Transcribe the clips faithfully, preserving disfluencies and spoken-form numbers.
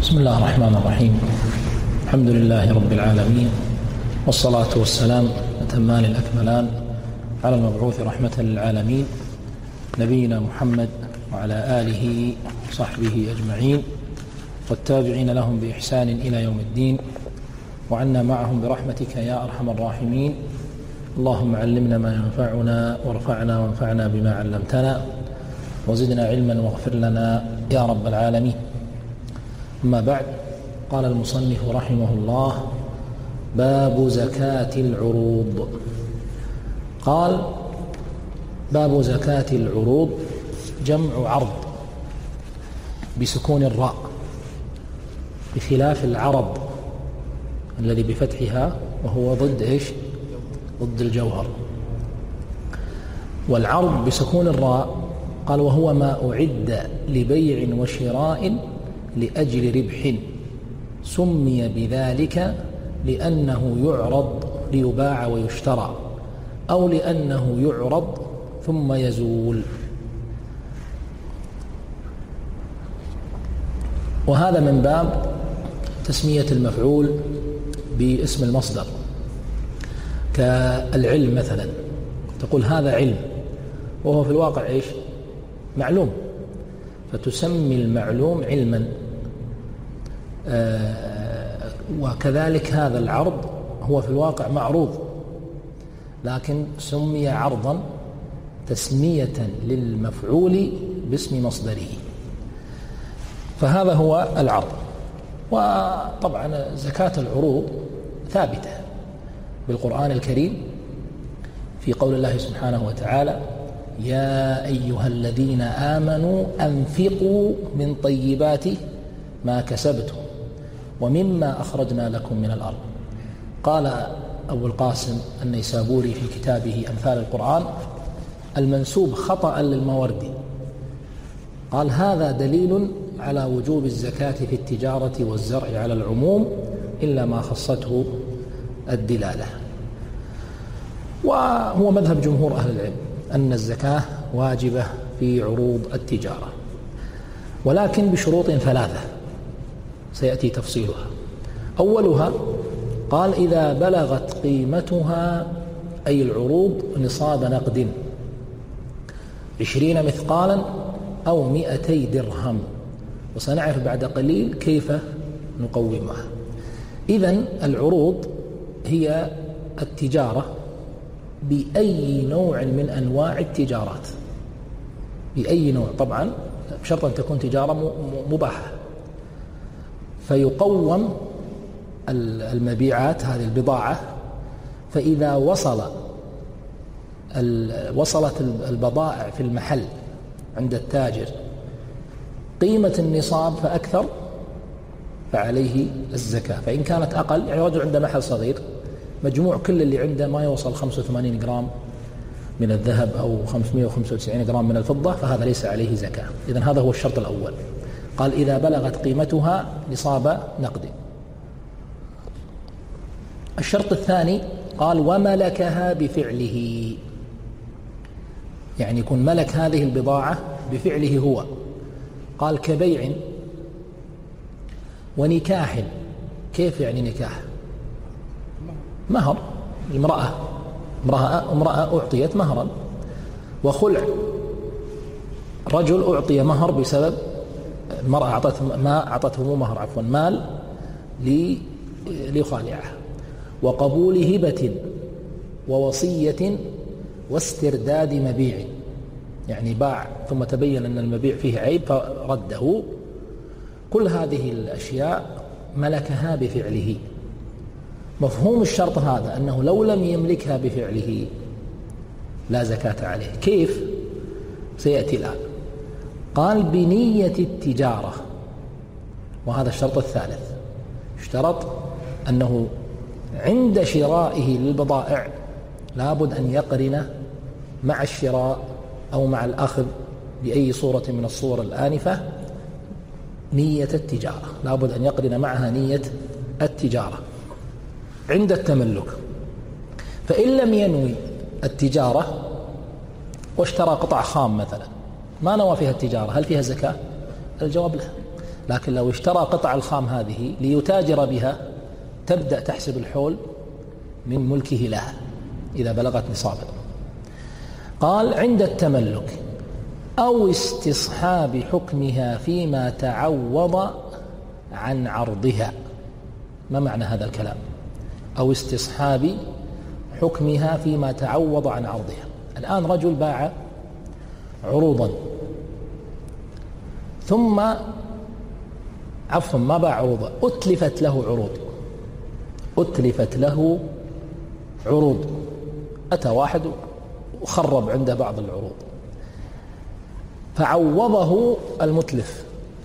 بسم الله الرحمن الرحيم. الحمد لله رب العالمين، والصلاة والسلام أتمان الأكملان على المبعوث رحمة للعالمين نبينا محمد وعلى آله وصحبه أجمعين والتابعين لهم بإحسان إلى يوم الدين، وعنا معهم برحمتك يا أرحم الراحمين. اللهم علمنا ما ينفعنا وارفعنا وانفعنا بما علمتنا وزدنا علما واغفر لنا يا رب العالمين. أما بعد، قال المصنف رحمه الله: باب زكاة العروض. قال: باب زكاة العروض جمع عرض بسكون الراء، بخلاف العرض الذي بفتحها وهو ضد إيش؟ ضد الجوهر. والعرض بسكون الراء قال: وهو ما أعد لبيع وشراء لأجل ربح، سمي بذلك لأنه يعرض ليباع ويشترى، أو لأنه يعرض ثم يزول. وهذا من باب تسمية المفعول باسم المصدر، كالعلم مثلا، تقول هذا علم وهو في الواقع إيش؟ معلوم، فتسمي المعلوم علما. آه وكذلك هذا العرض هو في الواقع معروض، لكن سمي عرضا تسمية للمفعول باسم مصدره، فهذا هو العرض. وطبعا زكاة العروض ثابتة بالقرآن الكريم في قول الله سبحانه وتعالى: يا أيها الذين آمنوا أنفقوا من طيبات ما كسبتم ومما أخرجنا لكم من الأرض. قال أبو القاسم النيسابوري في كتابه أمثال القرآن المنسوب خطأ للموردي، قال: هذا دليل على وجوب الزكاة في التجارة والزرع على العموم إلا ما خصته الدلالة. وهو مذهب جمهور أهل العلم أن الزكاة واجبة في عروض التجارة، ولكن بشروط ثلاثة سيأتي تفصيلها. أولها قال: إذا بلغت قيمتها أي العروض نصاب نقد عشرين مثقالا أو مئتي درهم، وسنعرف بعد قليل كيف نقومها. إذن العروض هي التجارة بأي نوع من أنواع التجارات، بأي نوع، طبعا بشرط أن تكون تجارة مباحة. فيقوم المبيعات هذه البضاعة، فإذا وصل وصلت البضائع في المحل عند التاجر قيمة النصاب فأكثر فعليه الزكاة. فإن كانت أقل، يعني رجل عنده محل صغير مجموع كل اللي عنده ما يوصل خمسة وثمانين جرام من الذهب أو خمسمائة وخمسة وتسعين جرام من الفضة، فهذا ليس عليه زكاة. إذن هذا هو الشرط الأول. قال: إذا بلغت قيمتها نصاب نقد. الشرط الثاني قال: وملكها بفعله، يعني يكون ملك هذه البضاعة بفعله هو. قال: كبيع ونكاح. كيف يعني نكاح؟ مهر، المرأة امرأة, امرأة أعطيت مهرا، وخلع، رجل أعطي مهر بسبب المرأة أعطت ما أعطته مو مهر عفوا مال ليخالعه، وقبول هبة ووصية واسترداد مبيع، يعني باع ثم تبين أن المبيع فيه عيب فرده. كل هذه الأشياء ملكها بفعله. مفهوم الشرط هذا أنه لو لم يملكها بفعله لا زكاة عليه. كيف؟ سيأتي الآن. قال: بنية التجارة، وهذا الشرط الثالث. اشترط أنه عند شرائه للبضائع لابد أن يقرن مع الشراء أو مع الأخذ بأي صورة من الصور الآنفة نية التجارة، لابد أن يقرن معها نية التجارة عند التملك. فإن لم ينوي التجارة واشترى قطع خام مثلا ما نوى فيها التجارة، هل فيها زكاة؟ الجواب لا. لكن لو اشترى قطع الخام هذه ليتاجر بها تبدأ تحسب الحول من ملكه لها إذا بلغت نصابا. قال عند التملك أو استصحاب حكمها فيما تعوض عن عرضها. ما معنى هذا الكلام؟ أو استصحاب حكمها فيما تعوض عن عرضها. الآن رجل باع عروضا ثم عفوا ما باع عروضا، أتلفت له عروض أتلفت له عروض أتى واحد وخرب عنده بعض العروض فعوضه المتلف.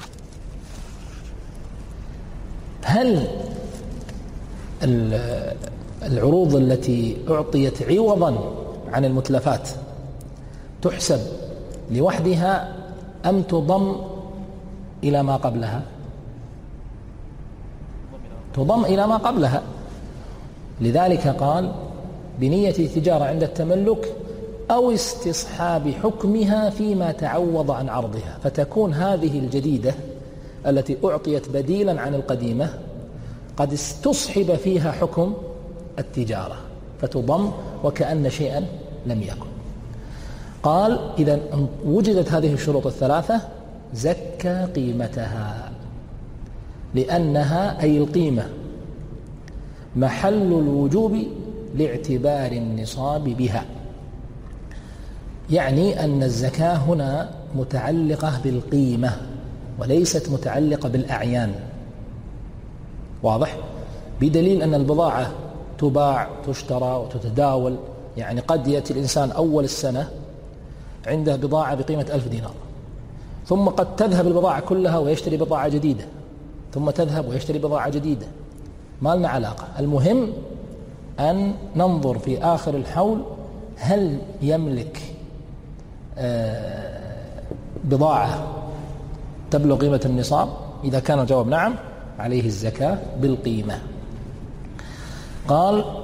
هل العروض التي أعطيت عوضا عن المتلفات تحسب لوحدها أم تضم إلى ما قبلها؟ تضم إلى ما قبلها. لذلك قال بنية التجارة عند التملك أو استصحاب حكمها فيما تعوض عن عرضها، فتكون هذه الجديدة التي أعطيت بديلا عن القديمة قد استصحب فيها حكم التجارة فتضم وكأن شيئا لم يكن. قال إذا وجدت هذه الشروط الثلاثة زكى قيمتها، لأنها أي القيمة محل الوجوب لاعتبار النصاب بها. يعني أن الزكاة هنا متعلقة بالقيمة وليست متعلقة بالأعيان. واضح؟ بدليل أن البضاعة تباع تشترى وتتداول. يعني قد يأتي الإنسان أول السنة عنده بضاعة بقيمة ألف دينار، ثم قد تذهب البضاعة كلها ويشتري بضاعة جديدة، ثم تذهب ويشتري بضاعة جديدة. ما لنا علاقة. المهم أن ننظر في آخر الحول هل يملك بضاعة تبلغ قيمة النصاب. إذا كان الجواب نعم عليه الزكاة بالقيمة. قال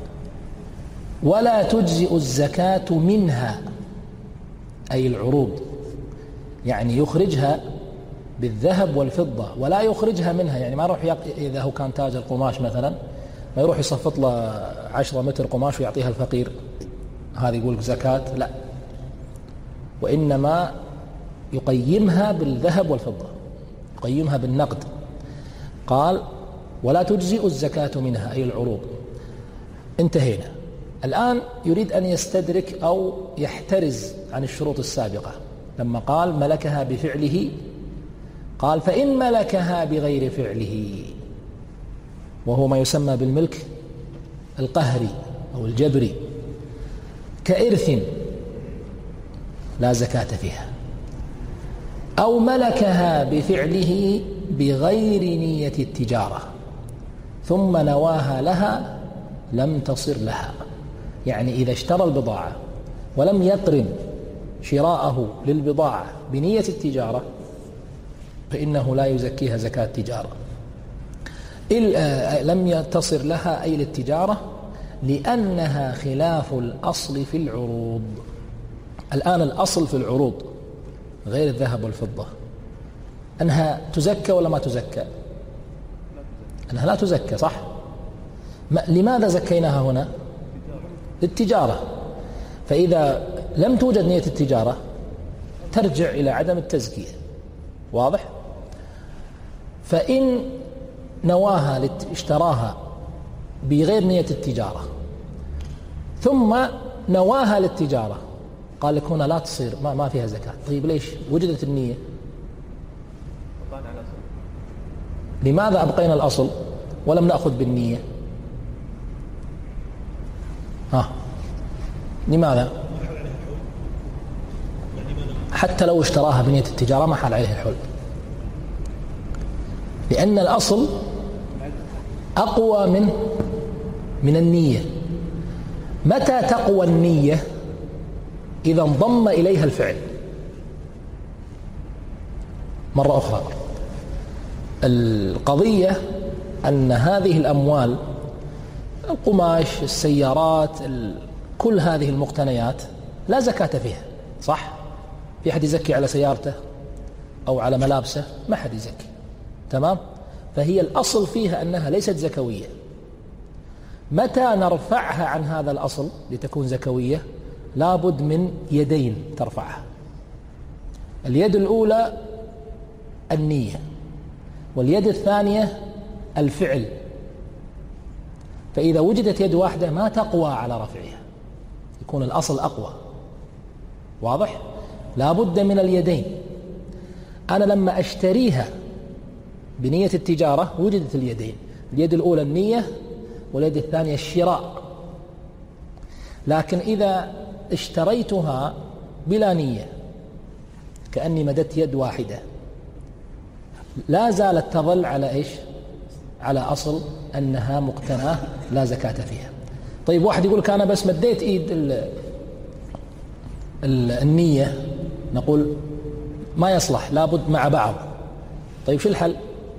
ولا تجزئ الزكاة منها أي العروض، يعني يخرجها بالذهب والفضة ولا يخرجها منها. يعني ما يروح يق... إذا هو كان تاجر قماش مثلا ما يروح يصفط له عشرة متر قماش ويعطيها الفقير، هذا يقول زكاة، لا، وإنما يقيمها بالذهب والفضة، يقيمها بالنقد. قال ولا تجزئ الزكاة منها أي العروض. انتهينا. الآن يريد أن يستدرك أو يحترز عن الشروط السابقة. لما قال ملكها بفعله قال فإن ملكها بغير فعله، وهو ما يسمى بالملك القهري أو الجبري كإرث لا زكاة فيها، أو ملكها بفعله بغير نية التجارة ثم نواها لها لم تصر لها. يعني إذا اشترى البضاعة ولم يقرن شراءه للبضاعة بنية التجارة فإنه لا يزكيها زكاة تجارة. لم يتصر لها أي للتجارة لأنها خلاف الأصل في العروض. الآن الأصل في العروض غير الذهب والفضة أنها تزكى ولا ما تزكى؟ أنها لا تزكى، صح؟ لماذا زكيناها هنا؟ للتجارة. فإذا لم توجد نية التجارة ترجع إلى عدم التزكية. واضح؟ فإن نواها اشتراها بغير نية التجارة ثم نواها للتجارة قال لك هنا لا تصير، ما, ما فيها زكاة. طيب ليش وجدت النية؟ لماذا أبقينا الأصل ولم نأخذ بالنية؟ ها لماذا؟ حتى لو اشتراها بنية التجارة ما حال عليه الحول، لأن الأصل أقوى من من النية. متى تقوى النية؟ إذا انضم إليها الفعل. مرة أخرى القضية أن هذه الأموال، القماش، السيارات، كل هذه المقتنيات لا زكاة فيها، صح؟ في أحد يزكي على سيارته أو على ملابسه؟ ما حد يزكي. تمام؟ فهي الأصل فيها أنها ليست زكوية. متى نرفعها عن هذا الأصل لتكون زكوية؟ لابد من يدين ترفعها. اليد الأولى النية، واليد الثانية الفعل. فإذا وجدت يد واحدة ما تقوى على رفعها، يكون الأصل أقوى. واضح؟ لابد من اليدين. أنا لما أشتريها بنية التجارة وجدت اليدين، اليد الأولى النية واليد الثانية الشراء. لكن إذا اشتريتها بلا نية كأني مددت يد واحدة، لا زالت تظل على إيش؟ على أصل أنها مقتناة لا زكاة فيها. طيب واحد يقول لك أنا بس مديت إيد ال ال النية، نقول ما يصلح، لابد مع بعض. طيب شو الحل؟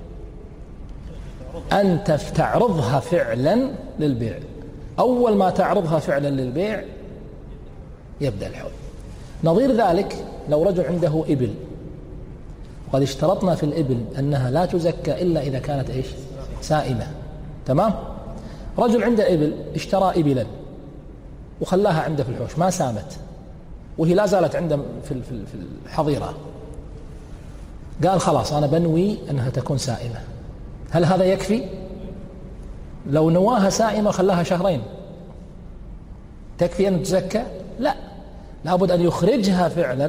أنت تعرضها فعلا للبيع. أول ما تعرضها فعلا للبيع يبدأ الحول. نظير ذلك لو رجل عنده إبل، وقد اشترطنا في الإبل أنها لا تزكى إلا إذا كانت إيش؟ سائمة. تمام؟ رجل عنده إبل، اشترى إبلا وخلاها عنده في الحوش ما سامت، وهي لا زالت عنده في في الحظيرة، قال خلاص أنا بنوي أنها تكون سائمة. هل هذا يكفي؟ لو نواها سائمة خلاها شهرين تكفي أن تزكى؟ لا، لابد أن يخرجها فعلا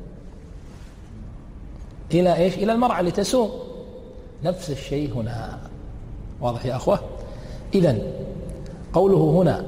إلى إيش؟ إلى المرعى لتسوم. نفس الشيء هنا. واضح يا أخوة؟ إذن قوله هنا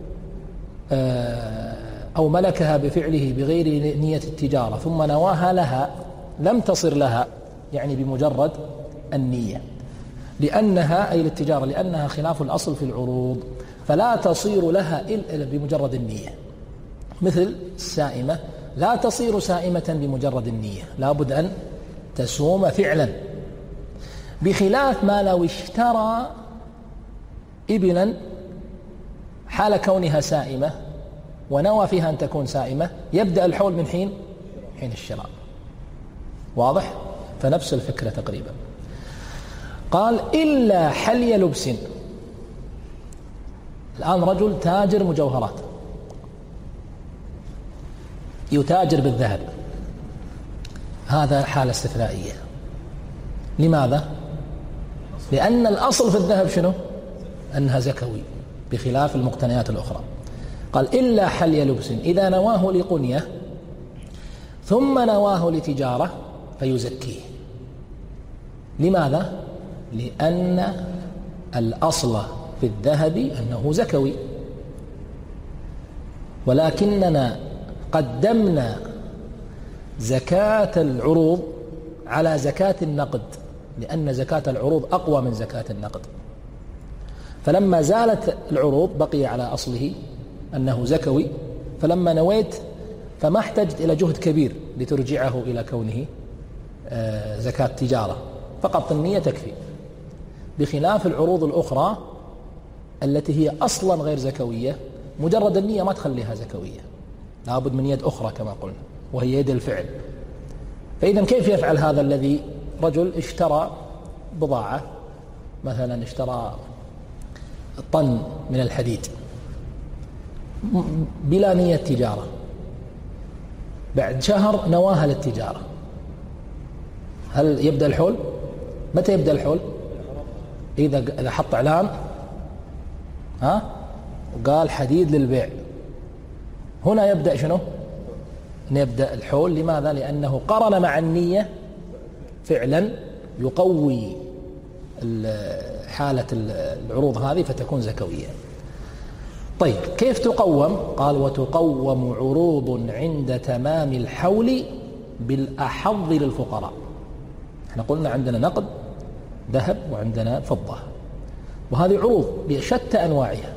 أو ملكها بفعله بغير نية التجارة ثم نواها لها، لم تصر لها يعني بمجرد النية، لأنها أي للتجارة لأنها خلاف الأصل في العروض، فلا تصير لها إلا بمجرد النية. مثل السائمة لا تصير سائمة بمجرد النية، لابد أن تسوم فعلا، بخلاف ما لو اشترى إبلا حال كونها سائمة ونوى فيها أن تكون سائمة، يبدأ الحول من حين حين الشراء. واضح؟ فنفس الفكرة تقريبا. قال إلا حلي لبس. الآن رجل تاجر مجوهرات يتاجر بالذهب، هذا حالة استثنائية. لماذا؟ لأن الأصل في الذهب شنو؟ أنها زكوي بخلاف المقتنيات الأخرى. قال إلا حلي لبس، إذا نواه لقنية ثم نواه لتجارة فيزكيه. لماذا؟ لأن الأصل في الذهب أنه زكوي، ولكننا قدمنا زكاة العروض على زكاة النقد، لأن زكاة العروض أقوى من زكاة النقد. فلما زالت العروض بقي على أصله أنه زكوي، فلما نويت فما احتجت إلى جهد كبير لترجعه إلى كونه زكاة تجارة، فقط النية تكفي، بخلاف العروض الأخرى التي هي أصلا غير زكوية، مجرد النية ما تخليها زكوية، لابد من يد أخرى كما قلنا وهي يد الفعل. فإذا كيف يفعل هذا الذي رجل اشترى بضاعة، مثلا اشترى طن من الحديد بلا نية تجارة، بعد شهر نواها للتجارة، هل يبدأ الحول؟ متى يبدأ الحول؟ إذا إذا حط إعلان ها وقال حديد للبيع، هنا يبدأ شنو؟ نبدأ الحول. لماذا؟ لأنه قرن مع النية فعلا يقوي حالة العروض هذه فتكون زكوية. طيب كيف تقوم؟ قال وتقوم عروض عند تمام الحول بالأحظ للفقراء. احنا قلنا عندنا نقد ذهب وعندنا فضة، وهذه عروض بشتى أنواعها.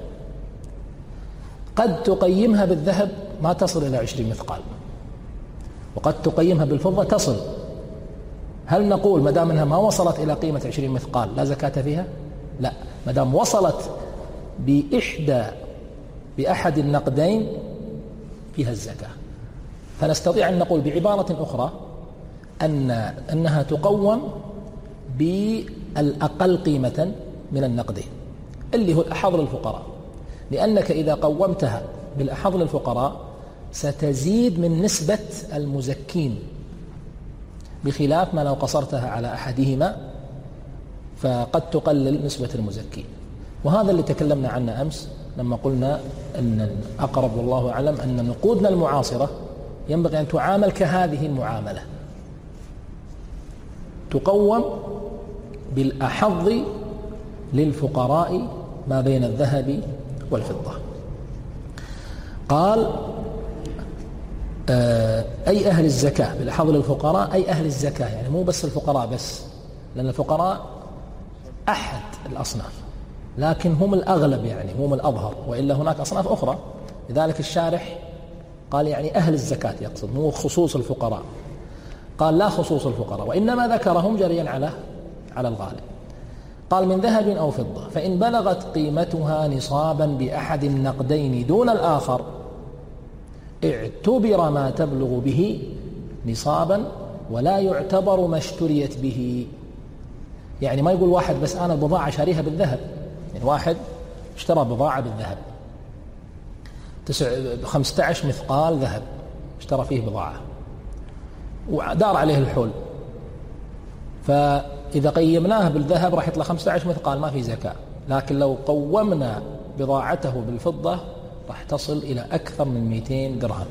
قد تقيمها بالذهب ما تصل إلى عشرين مثقال، وقد تقيمها بالفضة تصل. هل نقول ما دام انها ما وصلت إلى قيمة عشرين مثقال لا زكاة فيها؟ لا، ما دام وصلت بإحدى بأحد النقدين فيها الزكاة. فنستطيع أن نقول بعبارة أخرى أن أنها تقوم بالأقل قيمة من النقدين اللي هو الأحظ للفقراء، لأنك إذا قومتها بالأحظ للفقراء ستزيد من نسبة المزكين، بخلاف ما لو قصرتها على أحدهما فقد تقلل نسبة المزكين. وهذا اللي تكلمنا عنه أمس لما قلنا أن الأقرب والله أعلم أن نقودنا المعاصرة ينبغي أن تعامل كهذه المعاملة، تقوم بالأحظ للفقراء ما بين الذهب والفضة. قال أي أهل الزكاة، بالأحظ للفقراء أي أهل الزكاة، يعني مو بس الفقراء بس، لأن الفقراء أحد الأصناف لكن هم الأغلب، يعني هم الأظهر، وإلا هناك أصناف أخرى. لذلك الشارح قال يعني أهل الزكاة يقصد، مو خصوص الفقراء، قال لا خصوص الفقراء، وإنما ذكرهم جريا على على الغالب. قال من ذهب أو فضة، فإن بلغت قيمتها نصابا بأحد النقدين دون الآخر اعتبر ما تبلغ به نصابا ولا يعتبر ما اشتريت به. يعني ما يقول واحد بس أنا البضاعة شاريها بالذهب، يعني واحد اشترى بضاعة بالذهب خمسة عشر مثقال ذهب، اشترى فيه بضاعة ودار عليه الحول، فإذا قيمناه بالذهب راح يطلع خمسة عشر مثقال ما في زكاة، لكن لو قومنا بضاعته بالفضة راح تصل إلى أكثر من مئتين درهم.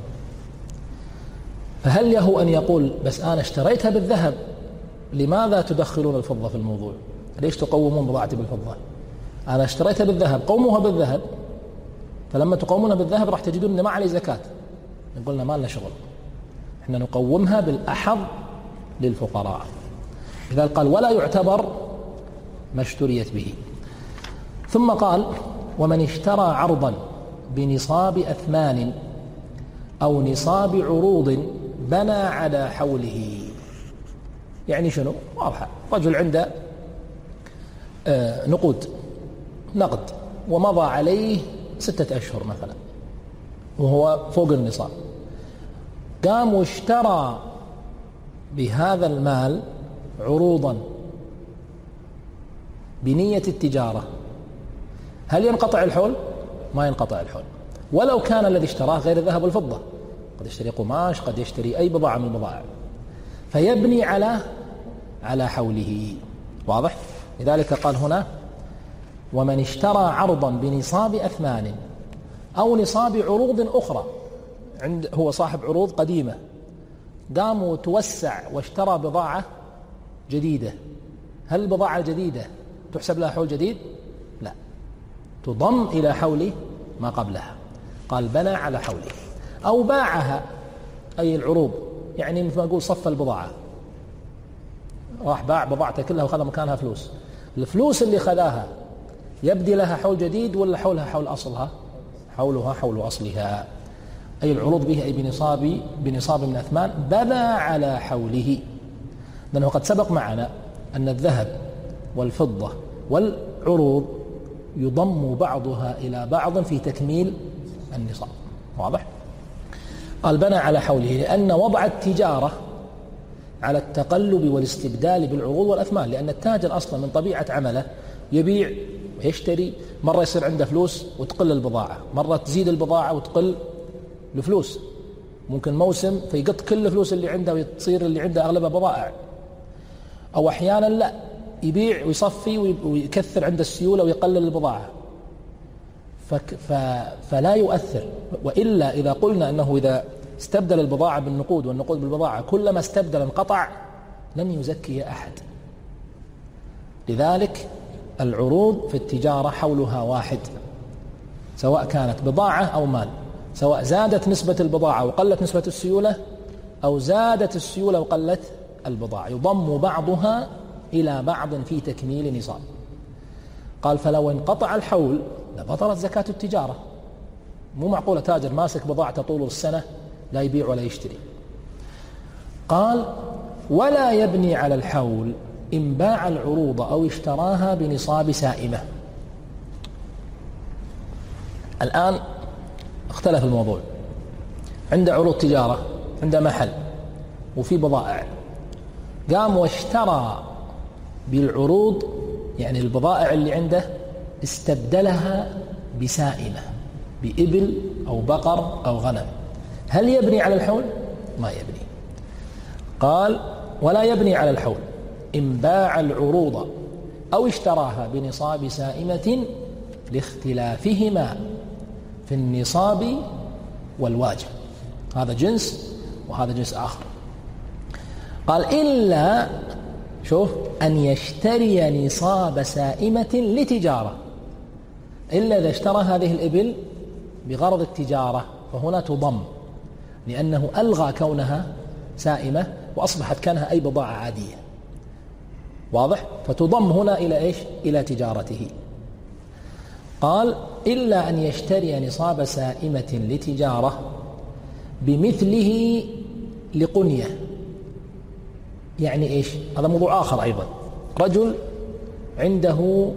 فهل له أن يقول بس أنا اشتريتها بالذهب، لماذا تدخلون الفضة في الموضوع؟ ليش تقومون بضاعتي بالفضة؟ أنا اشتريتها بالذهب، قوموها بالذهب، فلما تقومونها بالذهب راح تجدون أن ما عليه زكاة. نقولنا ما لنا شغل، احنا نقومها بالأحظ للفقراء. إذا قال ولا يعتبر ما اشتريت به. ثم قال ومن اشترى عرضا بنصاب أثمان أو نصاب عروض بنى على حوله. يعني شنو؟ واضحة، رجل عنده آه نقود نقد ومضى عليه ستة أشهر مثلا وهو فوق النصاب، قام واشترى بهذا المال عروضا بنية التجارة، هل ينقطع الحول؟ ما ينقطع الحول، ولو كان الذي اشتراه غير الذهب والفضة، قد يشتري قماش، قد يشتري أي بضاعة من البضائع، فيبني على على حوله. واضح؟ لذلك قال هنا ومن اشترى عرضا بنصاب أثمان أو نصاب عروض أخرى، عند هو صاحب عروض قديمة قام وتوسع واشترى بضاعة جديدة، هل البضاعة الجديدة تحسب لها حول جديد؟ لا، تضم إلى حول ما قبلها. قال بنى على حوله. أو باعها، أي العروض، يعني مثل ما نقول صف البضاعة، راح باع بضاعته كلها وخذ مكانها فلوس، الفلوس اللي خذاها يبدي لها حول جديد ولا حولها حول أصلها؟ حولها حول أصلها. أي العروض به أي بنصاب بنصاب من أثمان بنى على حوله. لأنه قد سبق معنا أن الذهب والفضة والعروض يضم بعضها إلى بعض في تكميل النصاب. واضح؟ قال بنى على حوله، لأن وضع التجارة على التقلب والاستبدال بالعروض والأثمان، لأن التاجر أصلا من طبيعة عمله يبيع ويشتري، مرة يصير عنده فلوس وتقل البضاعة، مرة تزيد البضاعة وتقل الفلوس، ممكن موسم فيقط كل الفلوس اللي عنده ويصير اللي عنده أغلبها بضائع، أو أحيانا لا يبيع ويصفي ويكثر عند السيولة ويقلل البضاعة، فلا يؤثر. وإلا إذا قلنا أنه إذا استبدل البضاعة بالنقود والنقود بالبضاعة كلما استبدل انقطع لم يزكي أحد. لذلك العروض في التجارة حولها واحد، سواء كانت بضاعة أو مال، سواء زادت نسبة البضاعة وقلت نسبة السيولة أو زادت السيولة وقلت البضاعة، يضم بعضها إلى بعض في تكميل نصاب. قال فلو انقطع الحول لبطلت زكاة التجارة. مو معقولة تاجر ماسك بضاعة طول السنة لا يبيع ولا يشتري. قال ولا يبني على الحول إن باع العروض أو اشتراها بنصاب سائمة. الآن اختلف الموضوع، عنده عروض تجارة، عنده محل وفي بضائع، قام واشترى بالعروض، يعني البضائع اللي عنده استبدلها بسائمة، بإبل أو بقر أو غنم، هل يبني على الحول؟ ما يبني. قال ولا يبني على الحول إن باع العروض أو اشتراها بنصاب سائمة لاختلافهما في النصاب والواجب. هذا جنس وهذا جنس آخر. قال إلا شوف أن يشتري نصاب سائمة لتجارة، إلا إذا اشترى هذه الإبل بغرض التجارة فهنا تضم، لأنه ألغى كونها سائمة وأصبحت كانها أي بضاعة عادية. واضح؟ فتضم هنا إلى إيش؟ إلى تجارته. قال إلا أن يشتري نصاب سائمة لتجارة بمثله لقنية. يعني إيش؟ هذا موضوع آخر أيضا. رجل عنده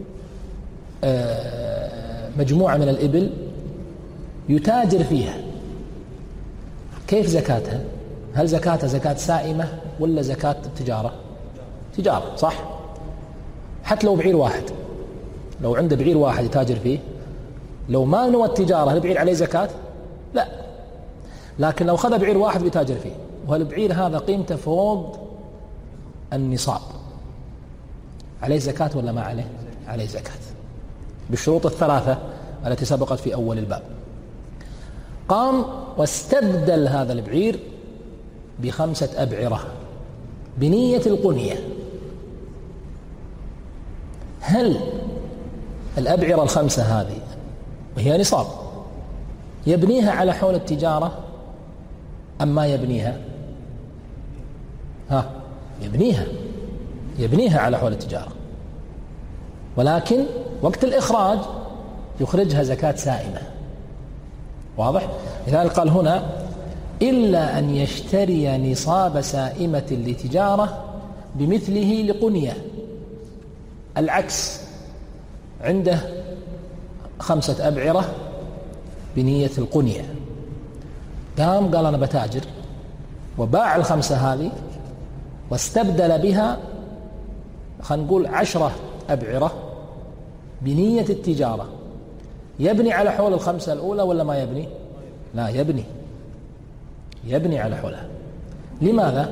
مجموعة من الإبل يتاجر فيها، كيف زكاتها؟ هل زكاتها زكاة سائمة ولا زكاة التجارة؟ تجارة، صح؟ حتى لو بعير واحد، لو عنده بعير واحد يتاجر فيه، لو ما نوى التجارة هل بعير عليه زكاة؟ لا. لكن لو خذ بعير واحد بيتاجر فيه وهالبعير هذا قيمته فوق النصاب، عليه زكاة ولا ما عليه؟ عليه زكاة بالشروط الثلاثة التي سبقت في أول الباب. قام واستبدل هذا البعير بخمسة أبعرة بنية القنية. هل الأبعرة الخمسة هذه وهي نصاب يبنيها على حول التجارة أم ما يبنيها؟ ها يبنيها يبنيها على حول التجارة، ولكن وقت الإخراج يخرجها زكاة سائمة. واضح؟ لذلك قال هنا إلا أن يشتري نصاب سائمة لتجارة بمثله لقنية. العكس، عنده خمسة أبعرة بنية القنية، قام قال أنا بتاجر وباع الخمسة هذه واستبدل بها خلينا نقول عشرة أبعرة بنية التجارة، يبني على حول الخمسة الأولى ولا ما يبني؟ لا يبني يبني على حولها. لماذا؟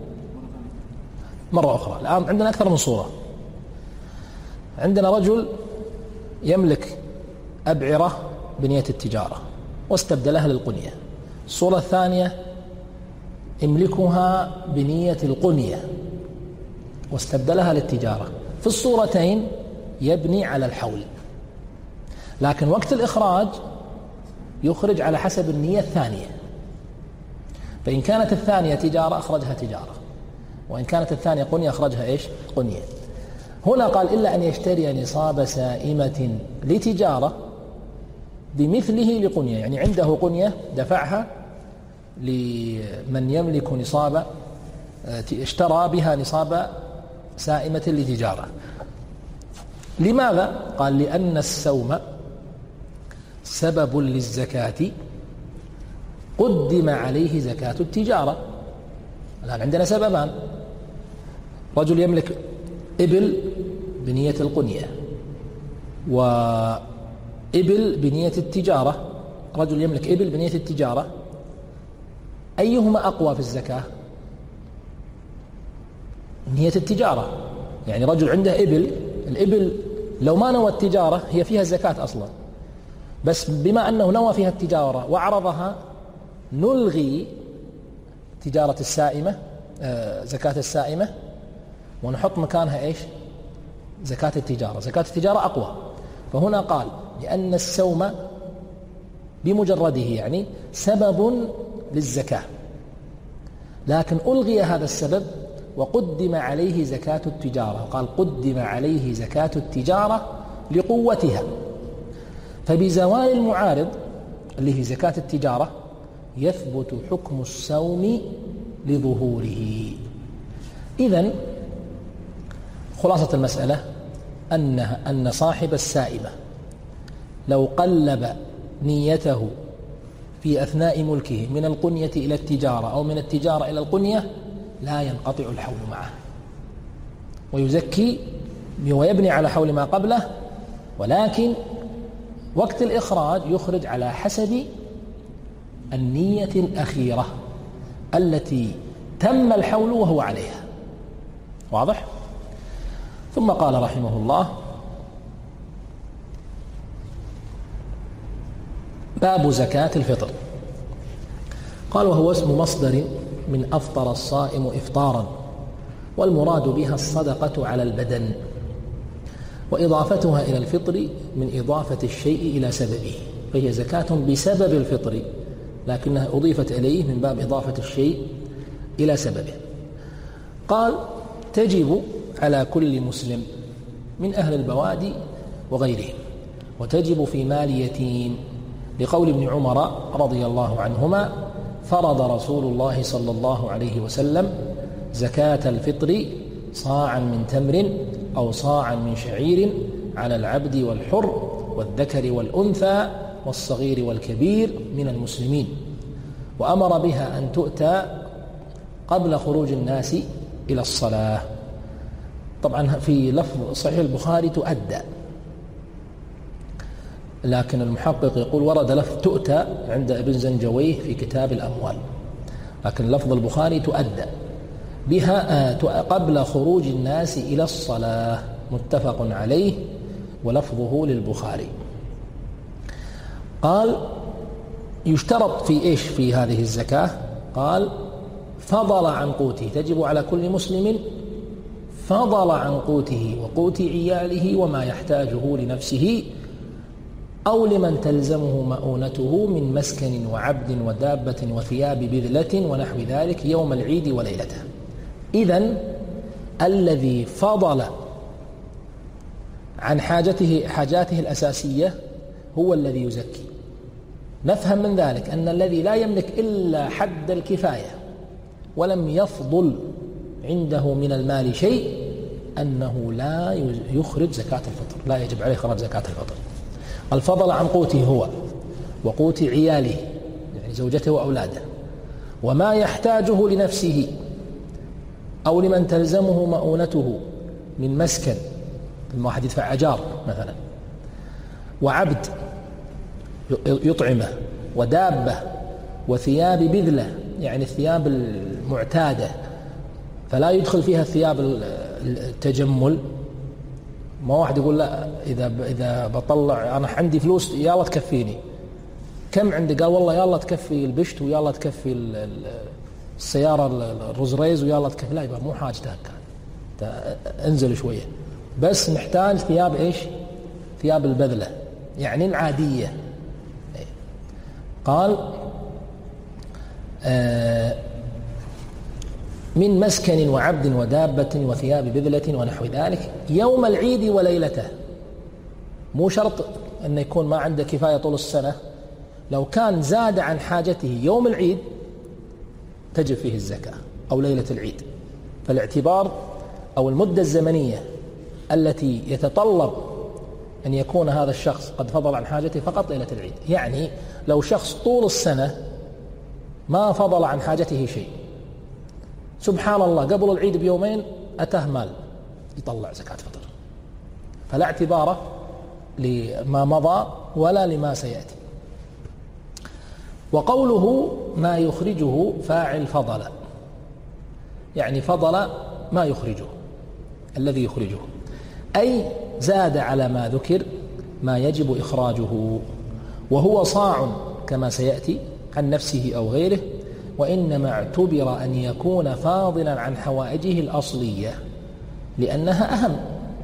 مرة أخرى، الآن عندنا أكثر من صورة. عندنا رجل يملك أبعرة بنية التجارة واستبدلها للقنية. الصورة الثانية يملكها بنية القنية واستبدلها للتجارة. في الصورتين يبني على الحول، لكن وقت الإخراج يخرج على حسب النية الثانية. فإن كانت الثانية تجارة أخرجها تجارة، وإن كانت الثانية قنية أخرجها إيش؟ قنية. هنا قال إلا أن يشتري نصاب سائمة لتجارة بمثله لقنية، يعني عنده قنية دفعها لمن يملك نصاب، اشترى بها نصاب سائمة لتجارة. لماذا؟ قال لأن السوم سبب للزكاة قدم عليه زكاة التجارة. الآن عندنا سببان، رجل يملك إبل بنية القنية وإبل بنية التجارة. رجل يملك إبل بنية التجارة، أيهما أقوى في الزكاة؟ نية التجارة. يعني رجل عنده إبل، الإبل لو ما نوى التجارة هي فيها الزكاة أصلا، بس بما أنه نوى فيها التجارة وعرضها نلغي تجارة السائمة، آه زكاة السائمة، ونحط مكانها إيش؟ زكاة التجارة. زكاة التجارة أقوى. فهنا قال لأن السوم بمجرده يعني سبب للزكاة، لكن ألغي هذا السبب وقدم عليه زكاة التجارة. قال قدم عليه زكاة التجارة لقوتها، فبزوال المعارض اللي هي زكاة التجارة يثبت حكم السوم لظهوره. إذن خلاصة المسألة أنها أن صاحب السائمة لو قلب نيته في أثناء ملكه من القنية إلى التجارة أو من التجارة إلى القنية لا ينقطع الحول معه، ويزكي ويبني على حول ما قبله، ولكن وقت الإخراج يخرج على حسب النية الأخيرة التي تم الحول وهو عليها. واضح؟ ثم قال رحمه الله: باب زكاة الفطر. قال: وهو اسم مصدر من أفطر الصائم إفطارا، والمراد بها الصدقة على البدن، وإضافتها إلى الفطر من إضافة الشيء إلى سببه، فهي زكاة بسبب الفطر، لكنها أضيفت إليه من باب إضافة الشيء إلى سببه. قال: تجب على كل مسلم من أهل البوادي وغيرهم، وتجب في مال يتيم، لقول ابن عمر رضي الله عنهما: فرض رسول الله صلى الله عليه وسلم زكاة الفطر صاعا من تمر أو صاعا من شعير على العبد والحر والذكر والأنثى والصغير والكبير من المسلمين، وأمر بها أن تؤتى قبل خروج الناس إلى الصلاة. طبعا في لفظ صحيح البخاري تؤدى، لكن المحقق يقول ورد لفظ تؤتى عند ابن زنجويه في كتاب الأموال، لكن لفظ البخاري تؤدى بها قبل خروج الناس إلى الصلاة، متفق عليه ولفظه للبخاري. قال: يشترط في إيش في هذه الزكاة؟ قال: فضل عن قوته، تجب على كل مسلم فضل عن قوته وقوت عياله وما يحتاجه لنفسه أو لمن تلزمه مؤونته من مسكن وعبد ودابة وثياب بذلة ونحو ذلك يوم العيد وليلته. إذن الذي فضل عن حاجته حاجاته الأساسية هو الذي يزكي. نفهم من ذلك أن الذي لا يملك إلا حد الكفاية ولم يفضل عنده من المال شيء أنه لا يخرج زكاة الفطر، لا يجب عليه خراج زكاة الفطر. الفضل عن قوته هو وقوت عياله، يعني زوجته وأولاده، وما يحتاجه لنفسه أو لمن تلزمه مؤونته من مسكن، الواحد يدفع أجار مثلا، وعبد يطعمه، ودابة، وثياب بذلة، يعني الثياب المعتادة فلا يدخل فيها الثياب التجمل. ما واحد يقول لا إذا إذا بطلع أنا عندي فلوس يلا تكفيني، كم عندي؟ قال والله يلا تكفي البشت ويلا تكفي السيارة الروز ريز ويلا تكفي. لا، يبقى مو حاجتك، انزل شوية، بس محتاج ثياب إيش؟ ثياب البذلة، يعني العادية. قال: آه من مسكن وعبد ودابة وثياب بذلة ونحو ذلك يوم العيد وليلته. مو شرط أن يكون ما عنده كفاية طول السنة، لو كان زاد عن حاجته يوم العيد تجب فيه الزكاة أو ليلة العيد. فالاعتبار أو المدة الزمنية التي يتطلب أن يكون هذا الشخص قد فضل عن حاجته فقط ليلة العيد. يعني لو شخص طول السنة ما فضل عن حاجته شيء، سبحان الله قبل العيد بيومين أتاه مال يطلع زكاة فطر، فلا اعتبار لما مضى ولا لما سيأتي. وقوله ما يخرجه فاعل فضل، يعني فضل ما يخرجه، الذي يخرجه، أي زاد على ما ذكر ما يجب إخراجه، وهو صاع كما سيأتي عن نفسه أو غيره، وإنما اعتبر أن يكون فاضلا عن حوائجه الأصلية لأنها أهم،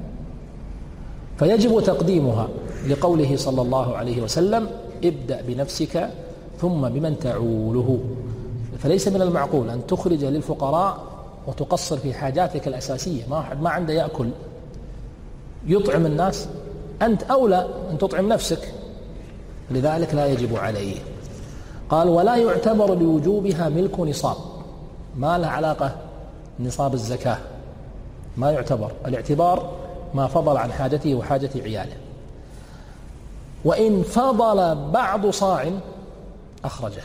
فيجب تقديمها لقوله صلى الله عليه وسلم: ابدأ بنفسك ثم بمن تعوله. فليس من المعقول أن تخرج للفقراء وتقصر في حاجاتك الأساسية. ما أحد ما عنده يأكل يطعم الناس، أنت أولى أن تطعم نفسك، لذلك لا يجب عليه. قال: ولا يعتبر لوجوبها ملك نصاب، ما له علاقة نصاب الزكاة، ما يعتبر. الاعتبار ما فضل عن حاجته وحاجة عياله. وإن فضل بعض صاع أخرجه،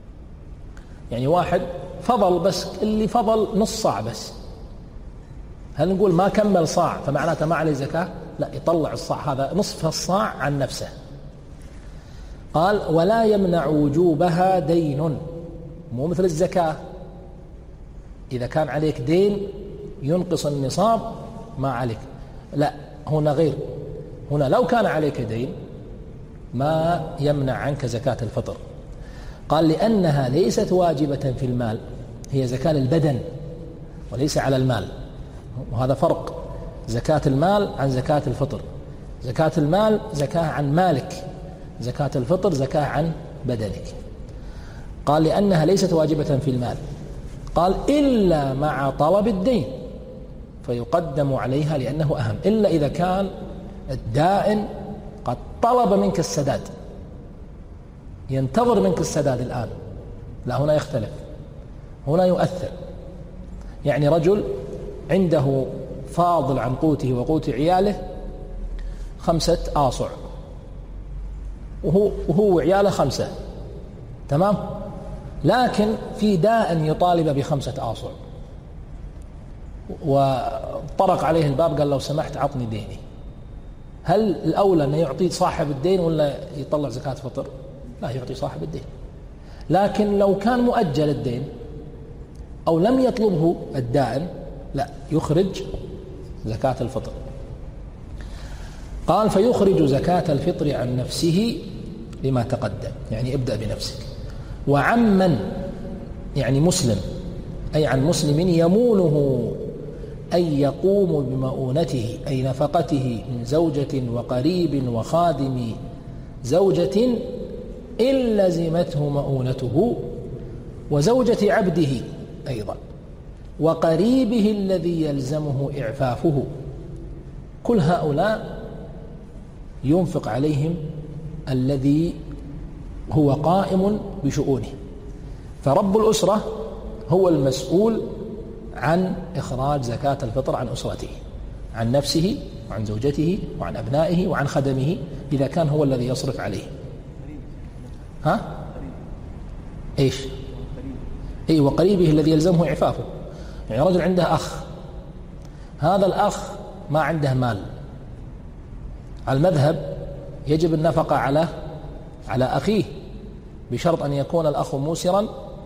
يعني واحد فضل بس اللي فضل نص صاع بس، هل نقول ما كمل صاع فمعناته ما عليه زكاة؟ لا، يطلع الصاع هذا نصف الصاع عن نفسه. قال ولا يمنع وجوبها دين، مو مثل الزكاة إذا كان عليك دين ينقص النصاب ما عليك، لا هنا غير، هنا لو كان عليك دين ما يمنع عنك زكاة الفطر. قال لأنها ليست واجبة في المال، هي زكاة البدن وليس على المال، وهذا فرق زكاة المال عن زكاة الفطر. زكاة المال زكاة عن مالك، زكاة الفطر زكاة عن بدنك. قال لأنها ليست واجبة في المال، قال إلا مع طلب الدين فيقدم عليها لأنه أهم، إلا إذا كان الدائن قد طلب منك السداد، ينتظر منك السداد الآن، لا هنا يختلف، هنا يؤثر. يعني رجل عنده فاضل عن قوته وقوت عياله خمسة آصع، وهو, وهو عياله خمسة، تمام، لكن في داء يطالب بخمسة آصع، وطرق عليه الباب قال لو سمحت عطني ديني. هل الأولى أن يعطي صاحب الدين ولا يطلع زكاة فطر؟ لا، يعطي صاحب الدين. لكن لو كان مؤجل الدين أو لم يطلبه الدائن لا، يخرج زكاة الفطر. قال فيخرج زكاة الفطر عن نفسه لما تقدم، يعني ابدأ بنفسك، وعمن يعني مسلم، أي عن مسلم يمونه أي يقوم بمؤونته أي نفقته من زوجة وقريب وخادم زوجة إن لزمته مؤونته، وزوجة عبده أيضا، وقريبه الذي يلزمه إعفافه، كل هؤلاء ينفق عليهم الذي هو قائم بشؤونه. فرب الأسرة هو المسؤول عن إخراج زكاة الفطر عن أسرته، عن نفسه وعن زوجته وعن أبنائه وعن خدمه إذا كان هو الذي يصرف عليه. ها؟ إيش؟ أي وقريبه الذي يلزمه إعفافه. يعني رجل عنده أخ، هذا الأخ ما عنده مال، على المذهب يجب النفقة على على أخيه بشرط أن يكون الأخ موسرا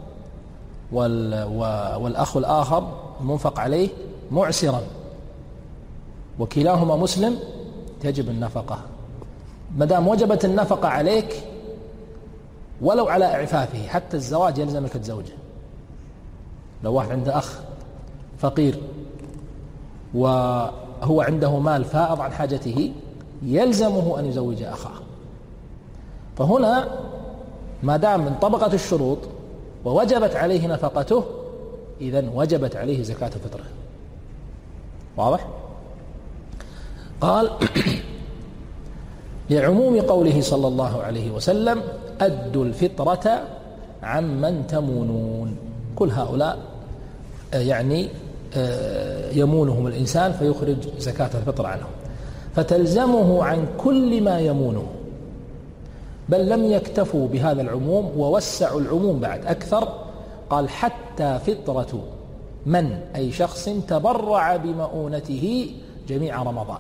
والأخ الآخر المنفق عليه معسرا، وكلاهما مسلم تجب النفقة. مدام وجبت النفقة عليك ولو على إعفافه، حتى الزواج يلزمك تزوجه. لو واحد عنده أخ فقير وهو عنده مال فائض عن حاجته يلزمه أن يزوج أخاه. فهنا ما دام انطبقت الشروط ووجبت عليه نفقته إذن وجبت عليه زكاة الفطر. واضح؟ قال لعموم قوله صلى الله عليه وسلم أدوا الفطرة عمن تمونون، كل هؤلاء يعني يمونهم الإنسان فيخرج زكاة الفطر عنهم، فتلزمه عن كل ما يمونه. بل لم يكتفوا بهذا العموم ووسعوا العموم بعد أكثر، قال حتى فطرة من أي شخص تبرع بمؤونته جميع رمضان،